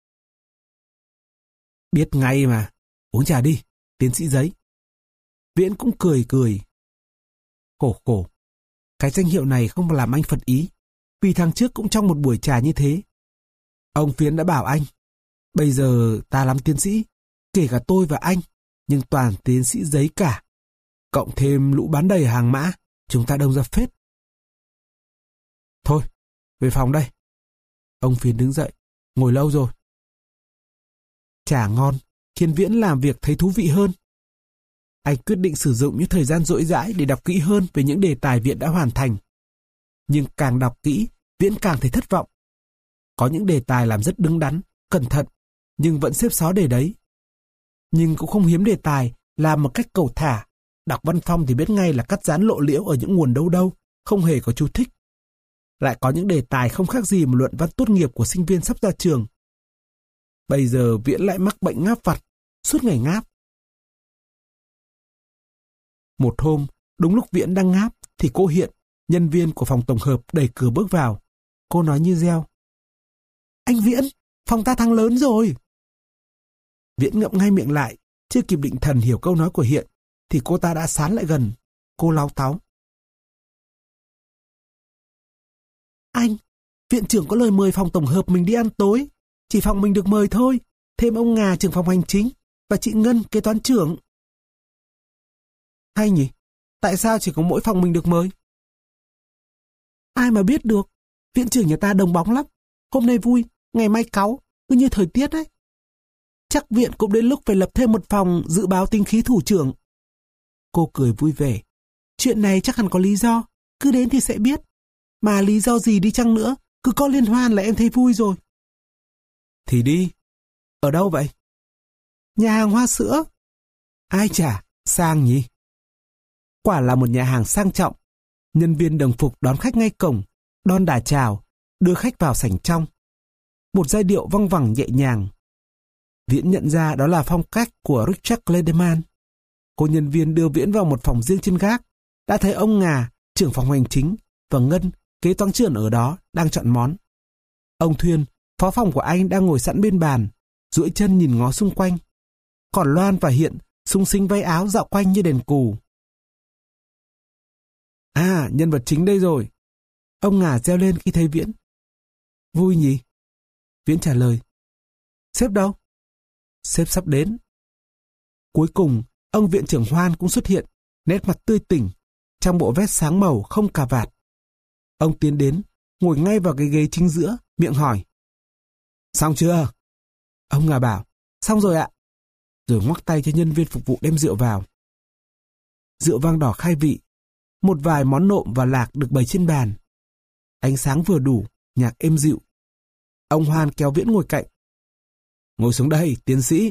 Biết ngay mà, uống trà đi, tiến sĩ Giấy. Viễn cũng cười cười. Khổ khổ, cái danh hiệu này không làm anh phật ý, vì tháng trước cũng trong một buổi trà như thế. Ông Phiến đã bảo anh, bây giờ ta lắm tiến sĩ, kể cả tôi và anh, nhưng toàn tiến sĩ Giấy cả. Cộng thêm lũ bán đầy hàng mã, chúng ta đông ra phết. Thôi, về phòng đây. Ông Phiến đứng dậy, ngồi lâu rồi. Trà ngon, khiến Viễn làm việc thấy thú vị hơn. Anh quyết định sử dụng những thời gian rỗi rãi để đọc kỹ hơn về những đề tài viện đã hoàn thành. Nhưng càng đọc kỹ, Viễn càng thấy thất vọng. Có những đề tài làm rất đứng đắn, cẩn thận, nhưng vẫn xếp xó đề đấy. Nhưng cũng không hiếm đề tài làm một cách cầu thả. Đọc văn phong thì biết ngay là cắt dán lộ liễu ở những nguồn đâu đâu, không hề có chú thích. Lại có những đề tài không khác gì một luận văn tốt nghiệp của sinh viên sắp ra trường. Bây giờ Viễn lại mắc bệnh ngáp vặt, suốt ngày ngáp. Một hôm, đúng lúc Viễn đang ngáp, thì cô Hiện, nhân viên của phòng tổng hợp đẩy cửa bước vào. Cô nói như reo. Anh Viễn, phòng ta thăng lớn rồi. Viễn ngậm ngay miệng lại, chưa kịp định thần hiểu câu nói của Hiện, thì cô ta đã sán lại gần. Cô láu táu. Anh, viện trưởng có lời mời phòng tổng hợp mình đi ăn tối. Chỉ phòng mình được mời thôi. Thêm ông Ngà trưởng phòng hành chính và chị Ngân kế toán trưởng. Hay nhỉ? Tại sao chỉ có mỗi phòng mình được mời? Ai mà biết được. Viện trưởng nhà ta đồng bóng lắm. Hôm nay vui, ngày mai cáu, cứ như thời tiết đấy. Chắc viện cũng đến lúc phải lập thêm một phòng dự báo tinh khí thủ trưởng. Cô cười vui vẻ. Chuyện này chắc hẳn có lý do. Cứ đến thì sẽ biết. Mà lý do gì đi chăng nữa, cứ có liên hoan là em thấy vui rồi. Thì đi. Ở đâu vậy? Nhà hàng Hoa Sữa. Ai chả, sang nhỉ? Quả là một nhà hàng sang trọng. Nhân viên đồng phục đón khách ngay cổng, đon đà chào, đưa khách vào sảnh trong. Một giai điệu văng vẳng nhẹ nhàng. Viễn nhận ra đó là phong cách của Richard Clayderman. Cô nhân viên đưa Viễn vào một phòng riêng trên gác, đã thấy ông Ngà, trưởng phòng hành chính, và Ngân, kế toán trưởng ở đó, đang chọn món. Ông Thuyên, phó phòng của anh, đang ngồi sẵn bên bàn, duỗi chân nhìn ngó xung quanh. Còn Loan và Hiện sung sính váy áo dạo quanh như đèn cù. À, nhân vật chính đây rồi. Ông Ngà reo lên khi thấy Viễn. Vui nhỉ? Viễn trả lời. Sếp đâu? Sếp sắp đến. Cuối cùng, ông viện trưởng Hoan cũng xuất hiện, nét mặt tươi tỉnh, trong bộ vest sáng màu không cà vạt. Ông tiến đến, ngồi ngay vào cái ghế chính giữa, miệng hỏi. Xong chưa? Ông Ngà bảo, xong rồi ạ. Rồi ngoắc tay cho nhân viên phục vụ đem rượu vào. Rượu vang đỏ khai vị, một vài món nộm và lạc được bày trên bàn. Ánh sáng vừa đủ, nhạc êm dịu. Ông Hoan kéo Viễn ngồi cạnh. Ngồi xuống đây, tiến sĩ.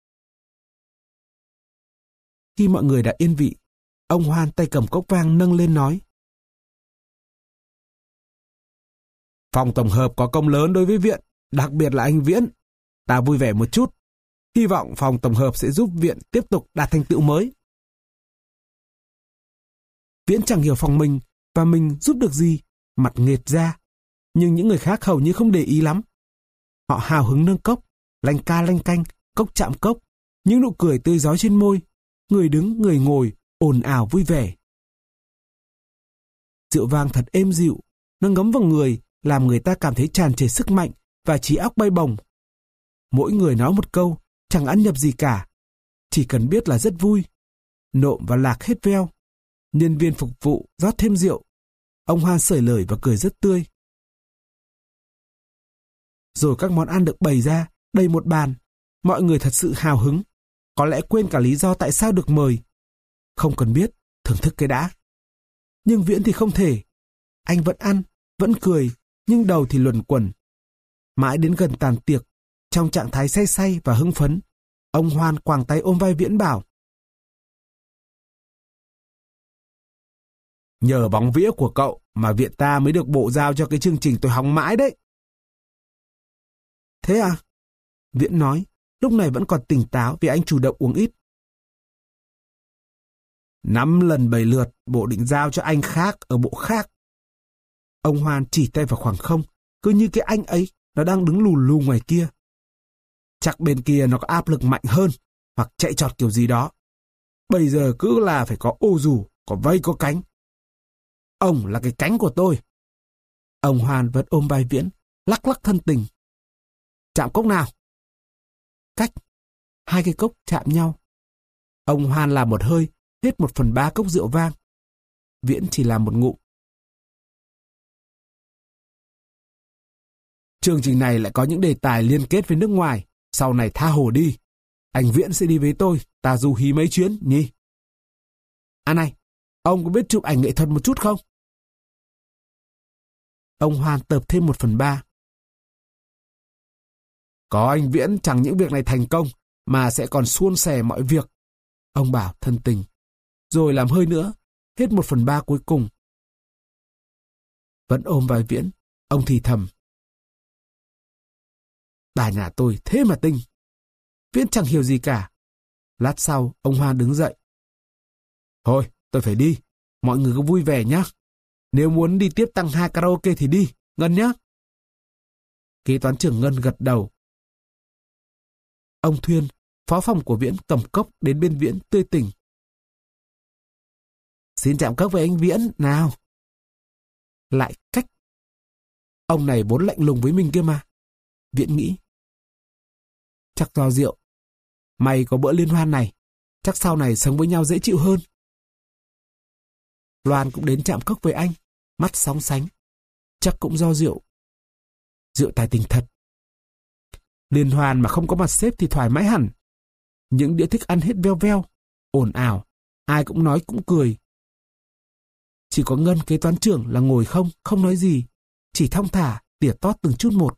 Khi mọi người đã yên vị, ông Hoan tay cầm cốc vang nâng lên nói. Phòng tổng hợp có công lớn đối với viện, đặc biệt là anh Viễn. Ta vui vẻ một chút. Hy vọng phòng tổng hợp sẽ giúp viện tiếp tục đạt thành tựu mới. Viễn chẳng hiểu phòng mình và mình giúp được gì, mặt nghệt ra. Nhưng những người khác hầu như không để ý lắm. Họ hào hứng nâng cốc, lanh ca lanh canh, cốc chạm cốc, những nụ cười tươi rói trên môi, người đứng người ngồi, ồn ào vui vẻ. Rượu vang thật êm dịu, nó ngấm vào người, làm người ta cảm thấy tràn trề sức mạnh và trí óc bay bổng. Mỗi người nói một câu, chẳng ăn nhập gì cả, chỉ cần biết là rất vui. Nộm và lạc hết veo. Nhân viên phục vụ rót thêm rượu. Ông Hoan sởi lời và cười rất tươi. Rồi các món ăn được bày ra, đầy một bàn. Mọi người thật sự hào hứng, có lẽ quên cả lý do tại sao được mời. Không cần biết, thưởng thức cái đã. Nhưng Viễn thì không thể. Anh vẫn ăn, vẫn cười, nhưng đầu thì luẩn quẩn. Mãi đến gần tàn tiệc, trong trạng thái say say và hưng phấn, ông Hoan quàng tay ôm vai Viễn bảo. Nhờ bóng vía của cậu mà viện ta mới được bộ giao cho cái chương trình tôi hóng mãi đấy. Thế à? Viễn nói, lúc này vẫn còn tỉnh táo vì anh chủ động uống ít. Năm lần bảy lượt, bộ định giao cho anh khác ở bộ khác. Ông Hoan chỉ tay vào khoảng không, cứ như cái anh ấy, nó đang đứng lù lù ngoài kia. Chắc bên kia nó có áp lực mạnh hơn, hoặc chạy trọt kiểu gì đó. Bây giờ cứ là phải có ô dù, có vây có cánh. Ông là cái cánh của tôi. Ông Hoan vẫn ôm vai Viễn, lắc lắc thân tình. Chạm cốc nào? Cách. Hai cái cốc chạm nhau. Ông Hoan làm một hơi, hết một phần ba cốc rượu vang. Viễn chỉ làm một ngụm. Chương trình này lại có những đề tài liên kết với nước ngoài. Sau này tha hồ đi. Anh Viễn sẽ đi với tôi, ta du hí mấy chuyến, nhỉ? À này, ông có biết chụp ảnh nghệ thuật một chút không? Ông Hoan tập thêm một phần ba. Có anh Viễn chẳng những việc này thành công, mà sẽ còn suôn sẻ mọi việc. Ông bảo thân tình. Rồi làm hơi nữa, hết một phần ba cuối cùng. Vẫn ôm vai Viễn, ông thì thầm. Bà nhà tôi thế mà tinh. Viễn chẳng hiểu gì cả. Lát sau, ông Hoan đứng dậy. Thôi, tôi phải đi. Mọi người cứ vui vẻ nhé. Nếu muốn đi tiếp tăng hai karaoke thì đi, Ngân nhé. Kế toán trưởng Ngân gật đầu. Ông Thuyên, phó phòng của Viễn cầm cốc đến bên Viễn tươi tỉnh. Xin chạm cốc với anh Viễn, nào. Lại cách. Ông này vốn lạnh lùng với mình kia mà. Viễn nghĩ. Chắc do rượu. May có bữa liên hoan này. Chắc sau này sống với nhau dễ chịu hơn. Loan cũng đến chạm cốc với anh. Mắt sóng sánh. Chắc cũng do rượu. Rượu tài tình thật. Liên hoan mà không có mặt sếp thì thoải mái hẳn. Những đĩa thức ăn hết veo veo. Ồn ào. Ai cũng nói cũng cười. Chỉ có Ngân kế toán trưởng là ngồi không, không nói gì. Chỉ thong thả, tỉa tót từng chút một.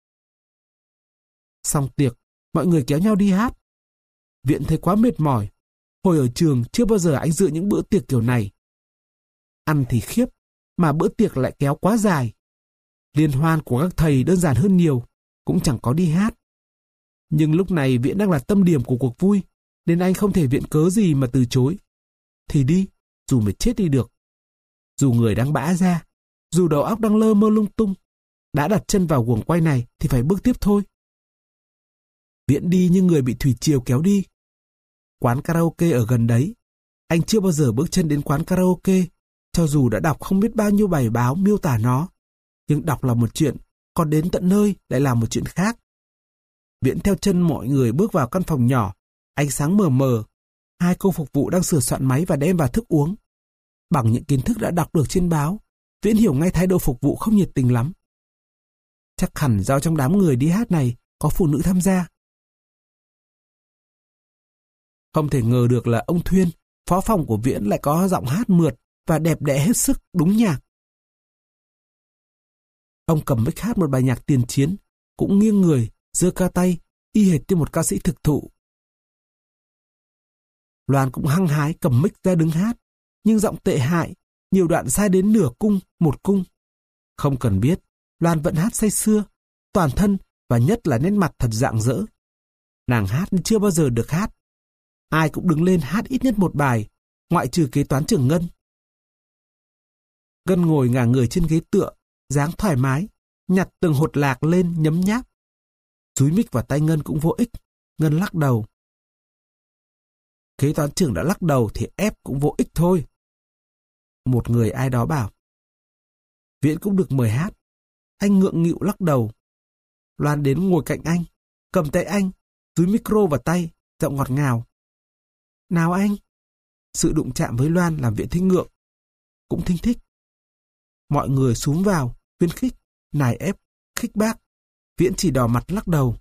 Xong tiệc, mọi người kéo nhau đi hát. Viễn thấy quá mệt mỏi. Hồi ở trường chưa bao giờ anh dự những bữa tiệc kiểu này. Ăn thì khiếp, mà bữa tiệc lại kéo quá dài. Liên hoan của các thầy đơn giản hơn nhiều, cũng chẳng có đi hát. Nhưng lúc này Viễn đang là tâm điểm của cuộc vui, nên anh không thể viện cớ gì mà từ chối. Thì đi, dù mệt chết đi được. Dù người đang bã ra, dù đầu óc đang lơ mơ lung tung, đã đặt chân vào guồng quay này thì phải bước tiếp thôi. Viễn đi như người bị thủy triều kéo đi. Quán karaoke ở gần đấy. Anh chưa bao giờ bước chân đến quán karaoke, cho dù đã đọc không biết bao nhiêu bài báo miêu tả nó. Nhưng đọc là một chuyện, còn đến tận nơi lại là một chuyện khác. Viễn theo chân mọi người bước vào căn phòng nhỏ, ánh sáng mờ mờ. Hai cô phục vụ đang sửa soạn máy và đem vào thức uống. Bằng những kiến thức đã đọc được trên báo, Viễn hiểu ngay thái độ phục vụ không nhiệt tình lắm. Chắc hẳn do trong đám người đi hát này có phụ nữ tham gia. Không thể ngờ được là ông Thuyên, phó phòng của Viễn, lại có giọng hát mượt và đẹp đẽ hết sức, đúng nhạc. Ông cầm mic hát một bài nhạc tiền chiến, cũng nghiêng người, giơ cao tay, y hệt như một ca sĩ thực thụ. Loan cũng hăng hái cầm mic ra đứng hát, nhưng giọng tệ hại, nhiều đoạn sai đến nửa cung, một cung. Không cần biết, Loan vẫn hát say sưa, toàn thân và nhất là nét mặt thật rạng rỡ. Nàng hát chưa bao giờ được hát. Ai cũng đứng lên hát ít nhất một bài, ngoại trừ kế toán trưởng Ngân. Ngân ngồi ngả người trên ghế tựa, dáng thoải mái, nhặt từng hột lạc lên nhấm nháp. Dúi mic vào tay Ngân cũng vô ích, Ngân lắc đầu. Kế toán trưởng đã lắc đầu thì ép cũng vô ích thôi. Một người ai đó bảo. Viễn cũng được mời hát. Anh ngượng nghịu lắc đầu. Loan đến ngồi cạnh anh, cầm tay anh, dúi micro vào tay, giọng ngọt ngào. Nào anh. Sự đụng chạm với Loan làm Viễn thấy ngượng, cũng thinh thích. Mọi người xúm vào, khuyến khích, nài ép, khích bác. Viễn chỉ đỏ mặt lắc đầu.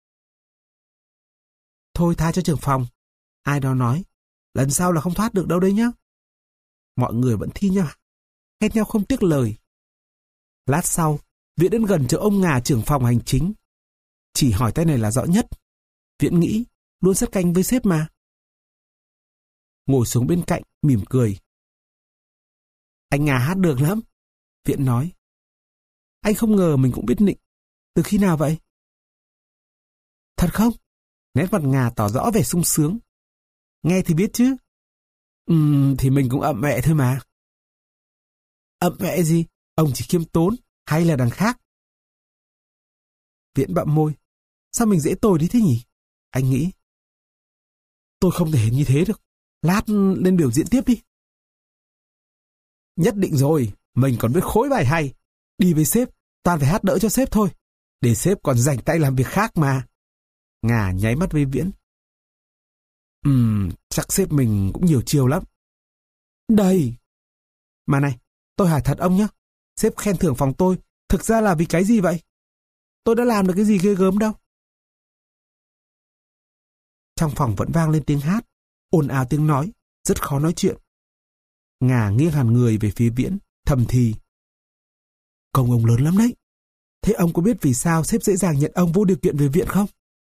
Thôi tha cho trưởng phòng. Ai đó nói, lần sau là không thoát được đâu đấy nhá. Mọi người vẫn thi nhau, ghét nhau không tiếc lời. Lát sau, Viễn đến gần chỗ ông Ngà trưởng phòng hành chính. Chỉ hỏi tay này là rõ nhất. Viễn nghĩ, luôn sát canh với sếp mà. Ngồi xuống bên cạnh, mỉm cười. Anh Ngà hát được lắm. Viễn nói. Anh không ngờ mình cũng biết nịnh. Từ khi nào vậy? Thật không? Nét mặt Ngà tỏ rõ vẻ sung sướng. Nghe thì biết chứ. Ừm, thì mình cũng ậm mẹ thôi mà. Ậm mẹ gì? Ông chỉ khiêm tốn, hay là đằng khác? Viễn bặm môi. Sao mình dễ tồi đi thế nhỉ? Anh nghĩ. Tôi không thể như thế được. Lát lên biểu diễn tiếp đi. Nhất định rồi, mình còn biết khối bài hay. Đi với sếp, toàn phải hát đỡ cho sếp thôi. Để sếp còn rảnh tay làm việc khác mà. Ngà nháy mắt với Viễn. Ừm, chắc sếp mình cũng nhiều chiều lắm. Đây. Mà này, tôi hỏi thật ông nhé. Sếp khen thưởng phòng tôi, thực ra là vì cái gì vậy? Tôi đã làm được cái gì ghê gớm đâu. Trong phòng vẫn vang lên tiếng hát, ồn ào tiếng nói, rất khó nói chuyện. Ngà nghiêng hẳn người về phía Viễn, thầm thì. Công ông lớn lắm đấy. Thế ông có biết vì sao sếp dễ dàng nhận ông vô điều kiện về viện không?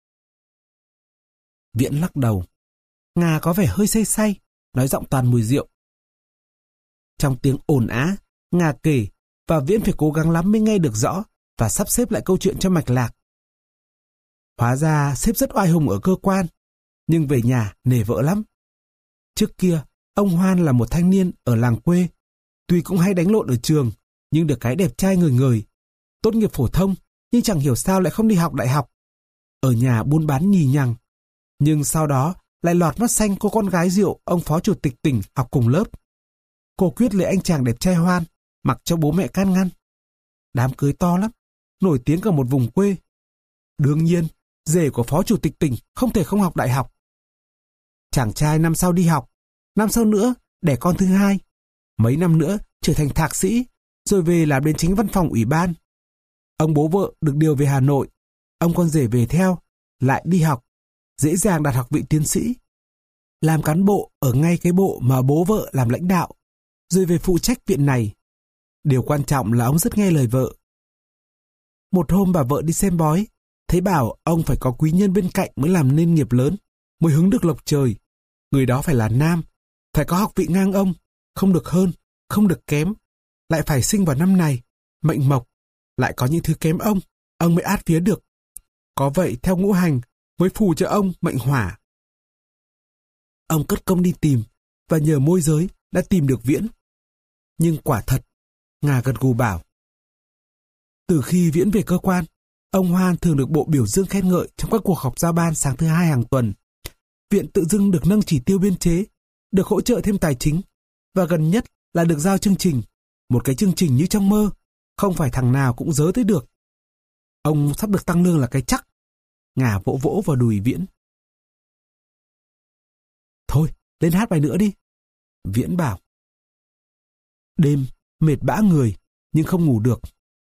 Viễn lắc đầu. Ngà có vẻ hơi say say, nói giọng toàn mùi rượu. Trong tiếng ồn á, Ngà kể, và Viễn phải cố gắng lắm mới nghe được rõ và sắp xếp lại câu chuyện cho mạch lạc. Hóa ra sếp rất oai hùng ở cơ quan, nhưng về nhà nể vợ lắm. Trước kia, ông Hoan là một thanh niên ở làng quê, tuy cũng hay đánh lộn ở trường, nhưng được cái đẹp trai ngời ngời. Tốt nghiệp phổ thông, nhưng chẳng hiểu sao lại không đi học đại học. Ở nhà buôn bán nhì nhằng, nhưng sau đó lại lọt mắt xanh cô con gái rượu ông phó chủ tịch tỉnh học cùng lớp. Cô quyết lấy anh chàng đẹp trai Hoan, mặc cho bố mẹ can ngăn. Đám cưới to lắm, nổi tiếng cả một vùng quê. Đương nhiên, rể của phó chủ tịch tỉnh không thể không học đại học. Chàng trai năm sau đi học, năm sau nữa đẻ con thứ hai, mấy năm nữa trở thành thạc sĩ, rồi về làm đến chính văn phòng ủy ban. Ông bố vợ được điều về Hà Nội, ông con rể về theo, lại đi học, dễ dàng đạt học vị tiến sĩ. Làm cán bộ ở ngay cái bộ mà bố vợ làm lãnh đạo, rồi về phụ trách viện này. Điều quan trọng là ông rất nghe lời vợ. Một hôm bà vợ đi xem bói, thấy bảo ông phải có quý nhân bên cạnh mới làm nên nghiệp lớn, mới hứng được lộc trời. Người đó phải là nam, phải có học vị ngang ông, không được hơn, không được kém, lại phải sinh vào năm này, mệnh mộc, lại có những thứ kém ông, ông mới át vía được. Có vậy theo ngũ hành, mới phù cho ông mệnh hỏa. Ông cất công đi tìm và nhờ môi giới đã tìm được Viễn. Nhưng quả thật, Ngà gật gù bảo. Từ khi Viễn về cơ quan, ông Hoan thường được bộ biểu dương khen ngợi trong các cuộc họp giao ban sáng thứ hai hàng tuần. Viện tự dưng được nâng chỉ tiêu biên chế, được hỗ trợ thêm tài chính, và gần nhất là được giao chương trình, một cái chương trình như trong mơ, không phải thằng nào cũng dớ tới được. Ông sắp được tăng lương là cái chắc. Ngà vỗ vỗ vào đùi Viễn. Thôi, lên hát bài nữa đi. Viễn bảo. Đêm, mệt bã người, nhưng không ngủ được.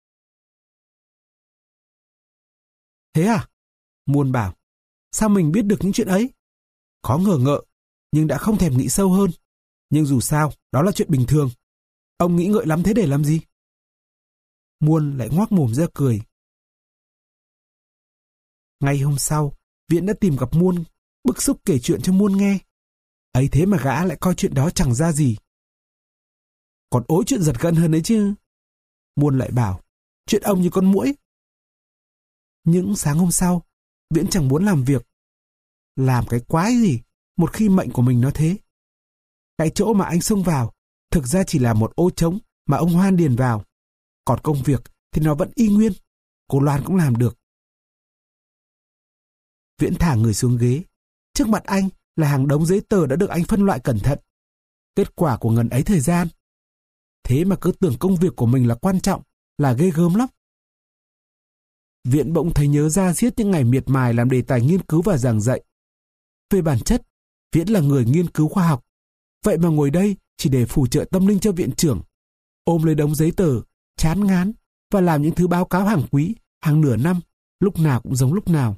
Thế à? Muôn bảo. Sao mình biết được những chuyện ấy? Có ngờ ngợ, nhưng đã không thèm nghĩ sâu hơn. Nhưng dù sao, đó là chuyện bình thường. Ông nghĩ ngợi lắm thế để làm gì? Muôn lại ngoác mồm ra cười. Ngay hôm sau, Viễn đã tìm gặp Muôn, bức xúc kể chuyện cho Muôn nghe. Ấy thế mà gã lại coi chuyện đó chẳng ra gì. Còn ối chuyện giật gân hơn đấy chứ. Muôn lại bảo, chuyện ông như con muỗi. Những sáng hôm sau, Viễn chẳng muốn làm việc. Làm cái quái gì, một khi mệnh của mình nó thế. Cái chỗ mà anh xông vào, thực ra chỉ là một ô trống mà ông Hoan điền vào. Còn công việc thì nó vẫn y nguyên. Cô Loan cũng làm được. Viễn thả người xuống ghế. Trước mặt anh là hàng đống giấy tờ đã được anh phân loại cẩn thận. Kết quả của ngần ấy thời gian. Thế mà cứ tưởng công việc của mình là quan trọng, là ghê gớm lắm. Viễn bỗng thấy nhớ ra giết những ngày miệt mài làm đề tài nghiên cứu và giảng dạy. Về bản chất, Viễn là người nghiên cứu khoa học. Vậy mà ngồi đây chỉ để phù trợ tâm linh cho viện trưởng. Ôm lấy đống giấy tờ, chán ngán và làm những thứ báo cáo hàng quý, hàng nửa năm, lúc nào cũng giống lúc nào.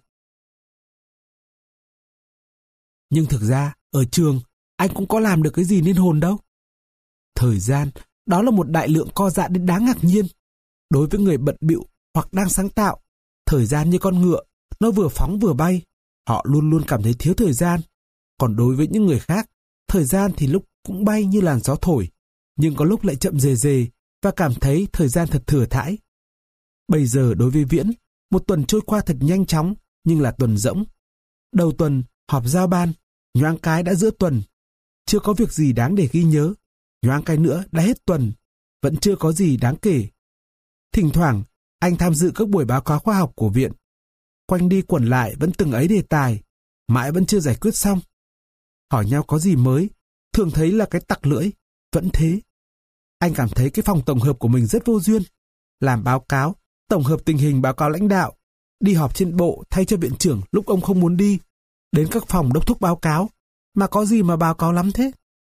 Nhưng thực ra, ở trường, anh cũng có làm được cái gì nên hồn đâu. Thời gian, đó là một đại lượng co dạn đến đáng ngạc nhiên. Đối với người bận bịu hoặc đang sáng tạo, thời gian như con ngựa, nó vừa phóng vừa bay. Họ luôn luôn cảm thấy thiếu thời gian. Còn đối với những người khác, thời gian thì lúc cũng bay như làn gió thổi, nhưng có lúc lại chậm rề rề và cảm thấy thời gian thật thừa thãi. Bây giờ đối với Viễn, một tuần trôi qua thật nhanh chóng, nhưng là tuần rỗng. Đầu tuần, họp giao ban, nhoáng cái đã giữa tuần. Chưa có việc gì đáng để ghi nhớ. Nhoáng cái nữa đã hết tuần. Vẫn chưa có gì đáng kể. Thỉnh thoảng, anh tham dự các buổi báo cáo khoa học của viện. Quanh đi quẩn lại vẫn từng ấy đề tài, mãi vẫn chưa giải quyết xong. Hỏi nhau có gì mới, thường thấy là cái tặc lưỡi, vẫn thế. Anh cảm thấy cái phòng tổng hợp của mình rất vô duyên. Làm báo cáo, tổng hợp tình hình báo cáo lãnh đạo, đi họp trên bộ thay cho viện trưởng lúc ông không muốn đi, đến các phòng đốc thúc báo cáo, mà có gì mà báo cáo lắm thế.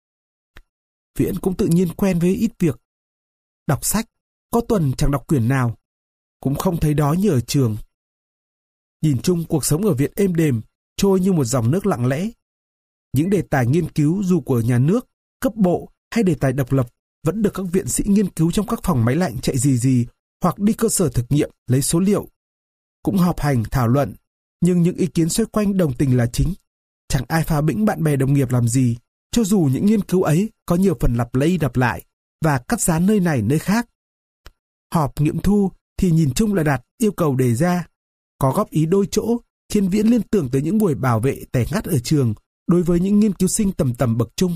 Viễn cũng tự nhiên quen với ít việc. Đọc sách, có tuần chẳng đọc quyển nào, cũng không thấy đói như ở trường. Nhìn chung cuộc sống ở viện êm đềm, trôi như một dòng nước lặng lẽ. Những đề tài nghiên cứu dù của nhà nước, cấp bộ hay đề tài độc lập vẫn được các viện sĩ nghiên cứu trong các phòng máy lạnh chạy gì gì hoặc đi cơ sở thực nghiệm lấy số liệu. Cũng họp hành, thảo luận, nhưng những ý kiến xoay quanh đồng tình là chính. Chẳng ai phá bĩnh bạn bè đồng nghiệp làm gì, cho dù những nghiên cứu ấy có nhiều phần lặp lây đặp lại và cắt dán nơi này nơi khác. Họp nghiệm thu thì nhìn chung là đạt yêu cầu đề ra. Có góp ý đôi chỗ khiến Viễn liên tưởng tới những buổi bảo vệ tẻ ngắt ở trường đối với những nghiên cứu sinh tầm tầm bậc trung.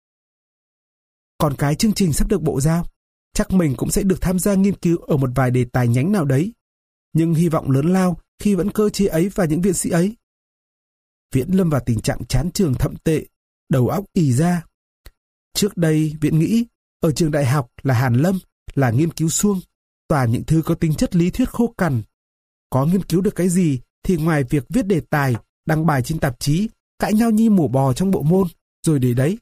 Còn cái chương trình sắp được bộ giao, chắc mình cũng sẽ được tham gia nghiên cứu ở một vài đề tài nhánh nào đấy. Nhưng hy vọng lớn lao khi vẫn cơ chế ấy và những viện sĩ ấy. Viễn lâm vào tình trạng chán trường thậm tệ, đầu óc ì ra. Trước đây Viễn nghĩ ở trường đại học là hàn lâm, là nghiên cứu suông, toàn những thứ có tính chất lý thuyết khô cằn. Có nghiên cứu được cái gì thì ngoài việc viết đề tài, đăng bài trên tạp chí, cãi nhau như mổ bò trong bộ môn, rồi để đấy.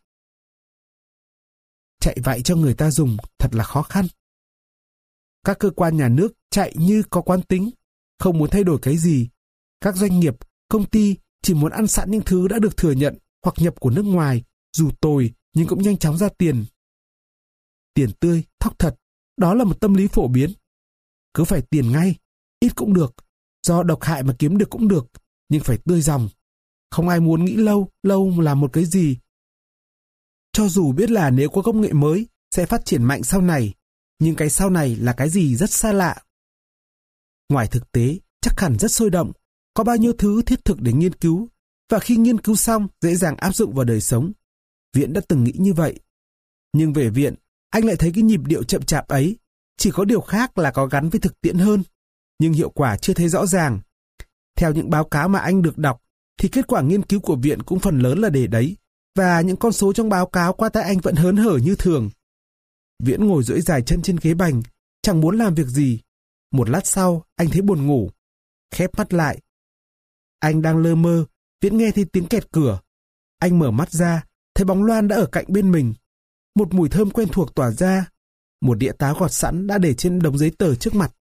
Chạy vạy cho người ta dùng thật là khó khăn. Các cơ quan nhà nước chạy như có quán tính, không muốn thay đổi cái gì. Các doanh nghiệp, công ty chỉ muốn ăn sẵn những thứ đã được thừa nhận hoặc nhập của nước ngoài, dù tồi nhưng cũng nhanh chóng ra tiền. Tiền tươi, thóc thật, đó là một tâm lý phổ biến. Cứ phải tiền ngay, ít cũng được, do độc hại mà kiếm được cũng được, nhưng phải tươi dòng. Không ai muốn nghĩ lâu, lâu làm một cái gì. Cho dù biết là nếu có công nghệ mới sẽ phát triển mạnh sau này, nhưng cái sau này là cái gì rất xa lạ. Ngoài thực tế, chắc hẳn rất sôi động, có bao nhiêu thứ thiết thực để nghiên cứu, và khi nghiên cứu xong dễ dàng áp dụng vào đời sống. Viễn đã từng nghĩ như vậy. Nhưng về viện, anh lại thấy cái nhịp điệu chậm chạp ấy, chỉ có điều khác là có gắn với thực tiễn hơn, nhưng hiệu quả chưa thấy rõ ràng. Theo những báo cáo mà anh được đọc, thì kết quả nghiên cứu của viện cũng phần lớn là để đấy, và những con số trong báo cáo qua tay anh vẫn hớn hở như thường. Viễn ngồi duỗi dài chân trên ghế bành, chẳng muốn làm việc gì. Một lát sau, anh thấy buồn ngủ. Khép mắt lại. Anh đang lơ mơ, Viễn nghe thấy tiếng kẹt cửa. Anh mở mắt ra, thấy bóng Loan đã ở cạnh bên mình. Một mùi thơm quen thuộc tỏa ra. Một đĩa táo gọt sẵn đã để trên đống giấy tờ trước mặt.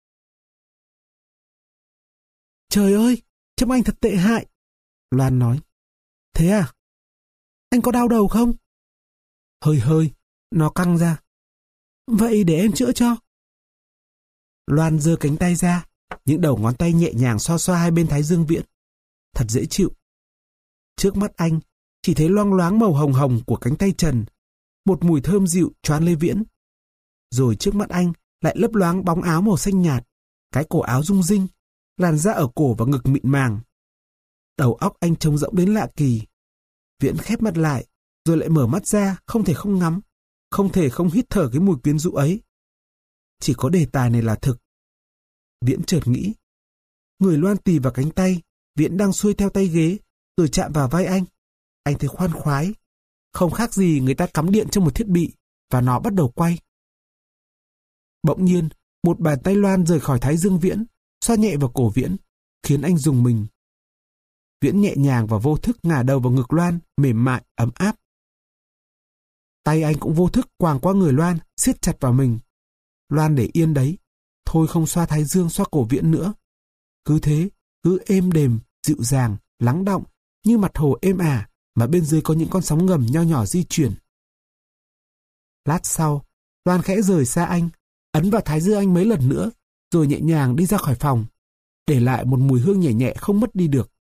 Trời ơi, trông anh thật tệ hại, Loan nói. Thế à? Anh có đau đầu không? Hơi hơi, nó căng ra. Vậy để em chữa cho. Loan giơ cánh tay ra, những đầu ngón tay nhẹ nhàng xoa xoa hai bên thái dương Viễn. Thật dễ chịu. Trước mắt anh, chỉ thấy loang loáng màu hồng hồng của cánh tay trần. Một mùi thơm dịu choán lên Viễn. Rồi trước mắt anh lại lấp loáng bóng áo màu xanh nhạt, cái cổ áo rung rinh, làn da ở cổ và ngực mịn màng. Đầu óc anh trống rỗng đến lạ kỳ. Viễn khép mắt lại, rồi lại mở mắt ra, không thể không ngắm, không thể không hít thở cái mùi quyến rũ ấy. Chỉ có đề tài này là thực. Viễn chợt nghĩ. Người Loan tì vào cánh tay, Viễn đang xuôi theo tay ghế, rồi chạm vào vai anh. Anh thấy khoan khoái. Không khác gì người ta cắm điện trong một thiết bị, và nó bắt đầu quay. Bỗng nhiên, một bàn tay Loan rời khỏi thái dương Viễn, xoa nhẹ vào cổ Viễn, khiến anh rùng mình. Viễn nhẹ nhàng và vô thức ngả đầu vào ngực Loan, mềm mại, ấm áp. Tay anh cũng vô thức quàng qua người Loan, siết chặt vào mình. Loan để yên đấy, thôi không xoa thái dương xoa cổ Viễn nữa. Cứ thế, cứ êm đềm, dịu dàng, lắng đọng, như mặt hồ êm ả, mà bên dưới có những con sóng ngầm nho nhỏ di chuyển. Lát sau, Loan khẽ rời xa anh, ấn vào thái dương anh mấy lần nữa, rồi nhẹ nhàng đi ra khỏi phòng, để lại một mùi hương nhẹ nhẹ không mất đi được.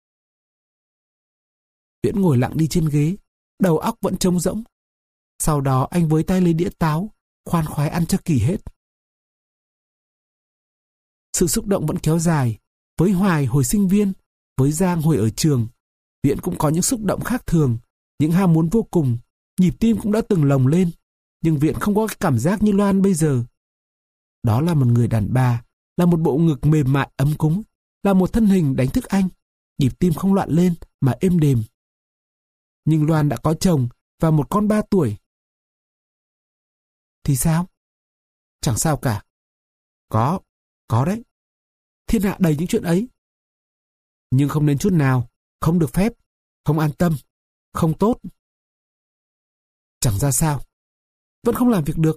Viễn ngồi lặng đi trên ghế, đầu óc vẫn trống rỗng. Sau đó anh với tay lấy đĩa táo, khoan khoái ăn cho kỳ hết. Sự xúc động vẫn kéo dài. Với Hoài hồi sinh viên, với Giang hồi ở trường, Viễn cũng có những xúc động khác thường, những ham muốn vô cùng. Nhịp tim cũng đã từng lồng lên, nhưng Viễn không có cái cảm giác như Loan bây giờ. Đó là một người đàn bà, là một bộ ngực mềm mại ấm cúng, là một thân hình đánh thức anh. Nhịp tim không loạn lên mà êm đềm. Nhưng Loan đã có chồng và một con ba tuổi. Thì sao? Chẳng sao cả. Có, có đấy. Thiên hạ đầy những chuyện ấy. Nhưng không nên chút nào, không được phép, không an tâm, không tốt. Chẳng ra sao. Vẫn không làm việc được.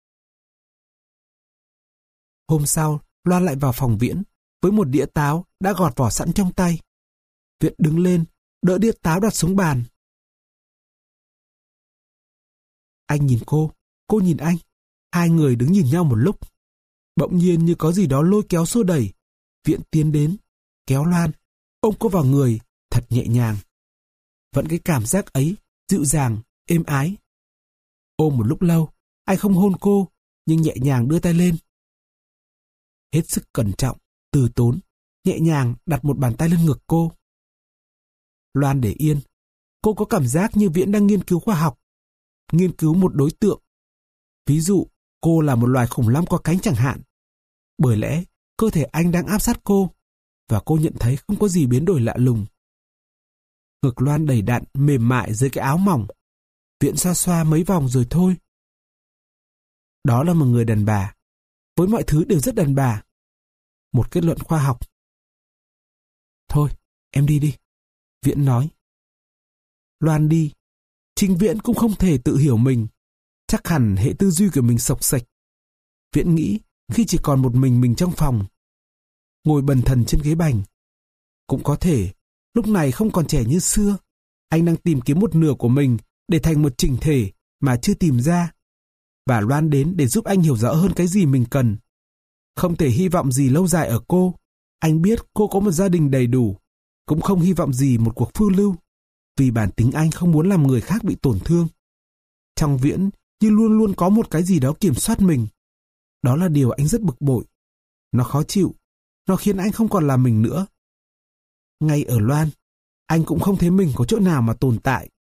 Hôm sau, Loan lại vào phòng Viễn, với một đĩa táo đã gọt vỏ sẵn trong tay. Viễn đứng lên, đỡ đĩa táo đặt xuống bàn. Anh nhìn cô, cô nhìn anh. Hai người đứng nhìn nhau một lúc. Bỗng nhiên như có gì đó lôi kéo xô đẩy. Viễn tiến đến, kéo Loan, ôm cô vào người, thật nhẹ nhàng. Vẫn cái cảm giác ấy, dịu dàng, êm ái. Ôm một lúc lâu, anh không hôn cô, nhưng nhẹ nhàng đưa tay lên. Hết sức cẩn trọng, từ tốn, nhẹ nhàng đặt một bàn tay lên ngực cô. Loan để yên, cô có cảm giác như Viễn đang nghiên cứu khoa học, nghiên cứu một đối tượng. Ví dụ, cô là một loài khủng long có cánh chẳng hạn. Bởi lẽ, cơ thể anh đang áp sát cô, và cô nhận thấy không có gì biến đổi lạ lùng. Ngực Loan đầy đặn, mềm mại dưới cái áo mỏng. Viễn xoa xoa mấy vòng rồi thôi. Đó là một người đàn bà. Với mọi thứ đều rất đàn bà. Một kết luận khoa học. Thôi, em đi đi, Viễn nói. Loan đi. Chính Viễn cũng không thể tự hiểu mình. Chắc hẳn hệ tư duy của mình xộc xệch. Viễn nghĩ khi chỉ còn một mình mình trong phòng, ngồi bần thần trên ghế bành. Cũng có thể, lúc này không còn trẻ như xưa. Anh đang tìm kiếm một nửa của mình để thành một chỉnh thể mà chưa tìm ra. Và Loan đến để giúp anh hiểu rõ hơn cái gì mình cần. Không thể hy vọng gì lâu dài ở cô. Anh biết cô có một gia đình đầy đủ. Cũng không hy vọng gì một cuộc phiêu lưu. Vì bản tính anh không muốn làm người khác bị tổn thương. Trong Viễn như luôn luôn có một cái gì đó kiểm soát mình. Đó là điều anh rất bực bội. Nó khó chịu. Nó khiến anh không còn là mình nữa. Ngay ở Loan, anh cũng không thấy mình có chỗ nào mà tồn tại.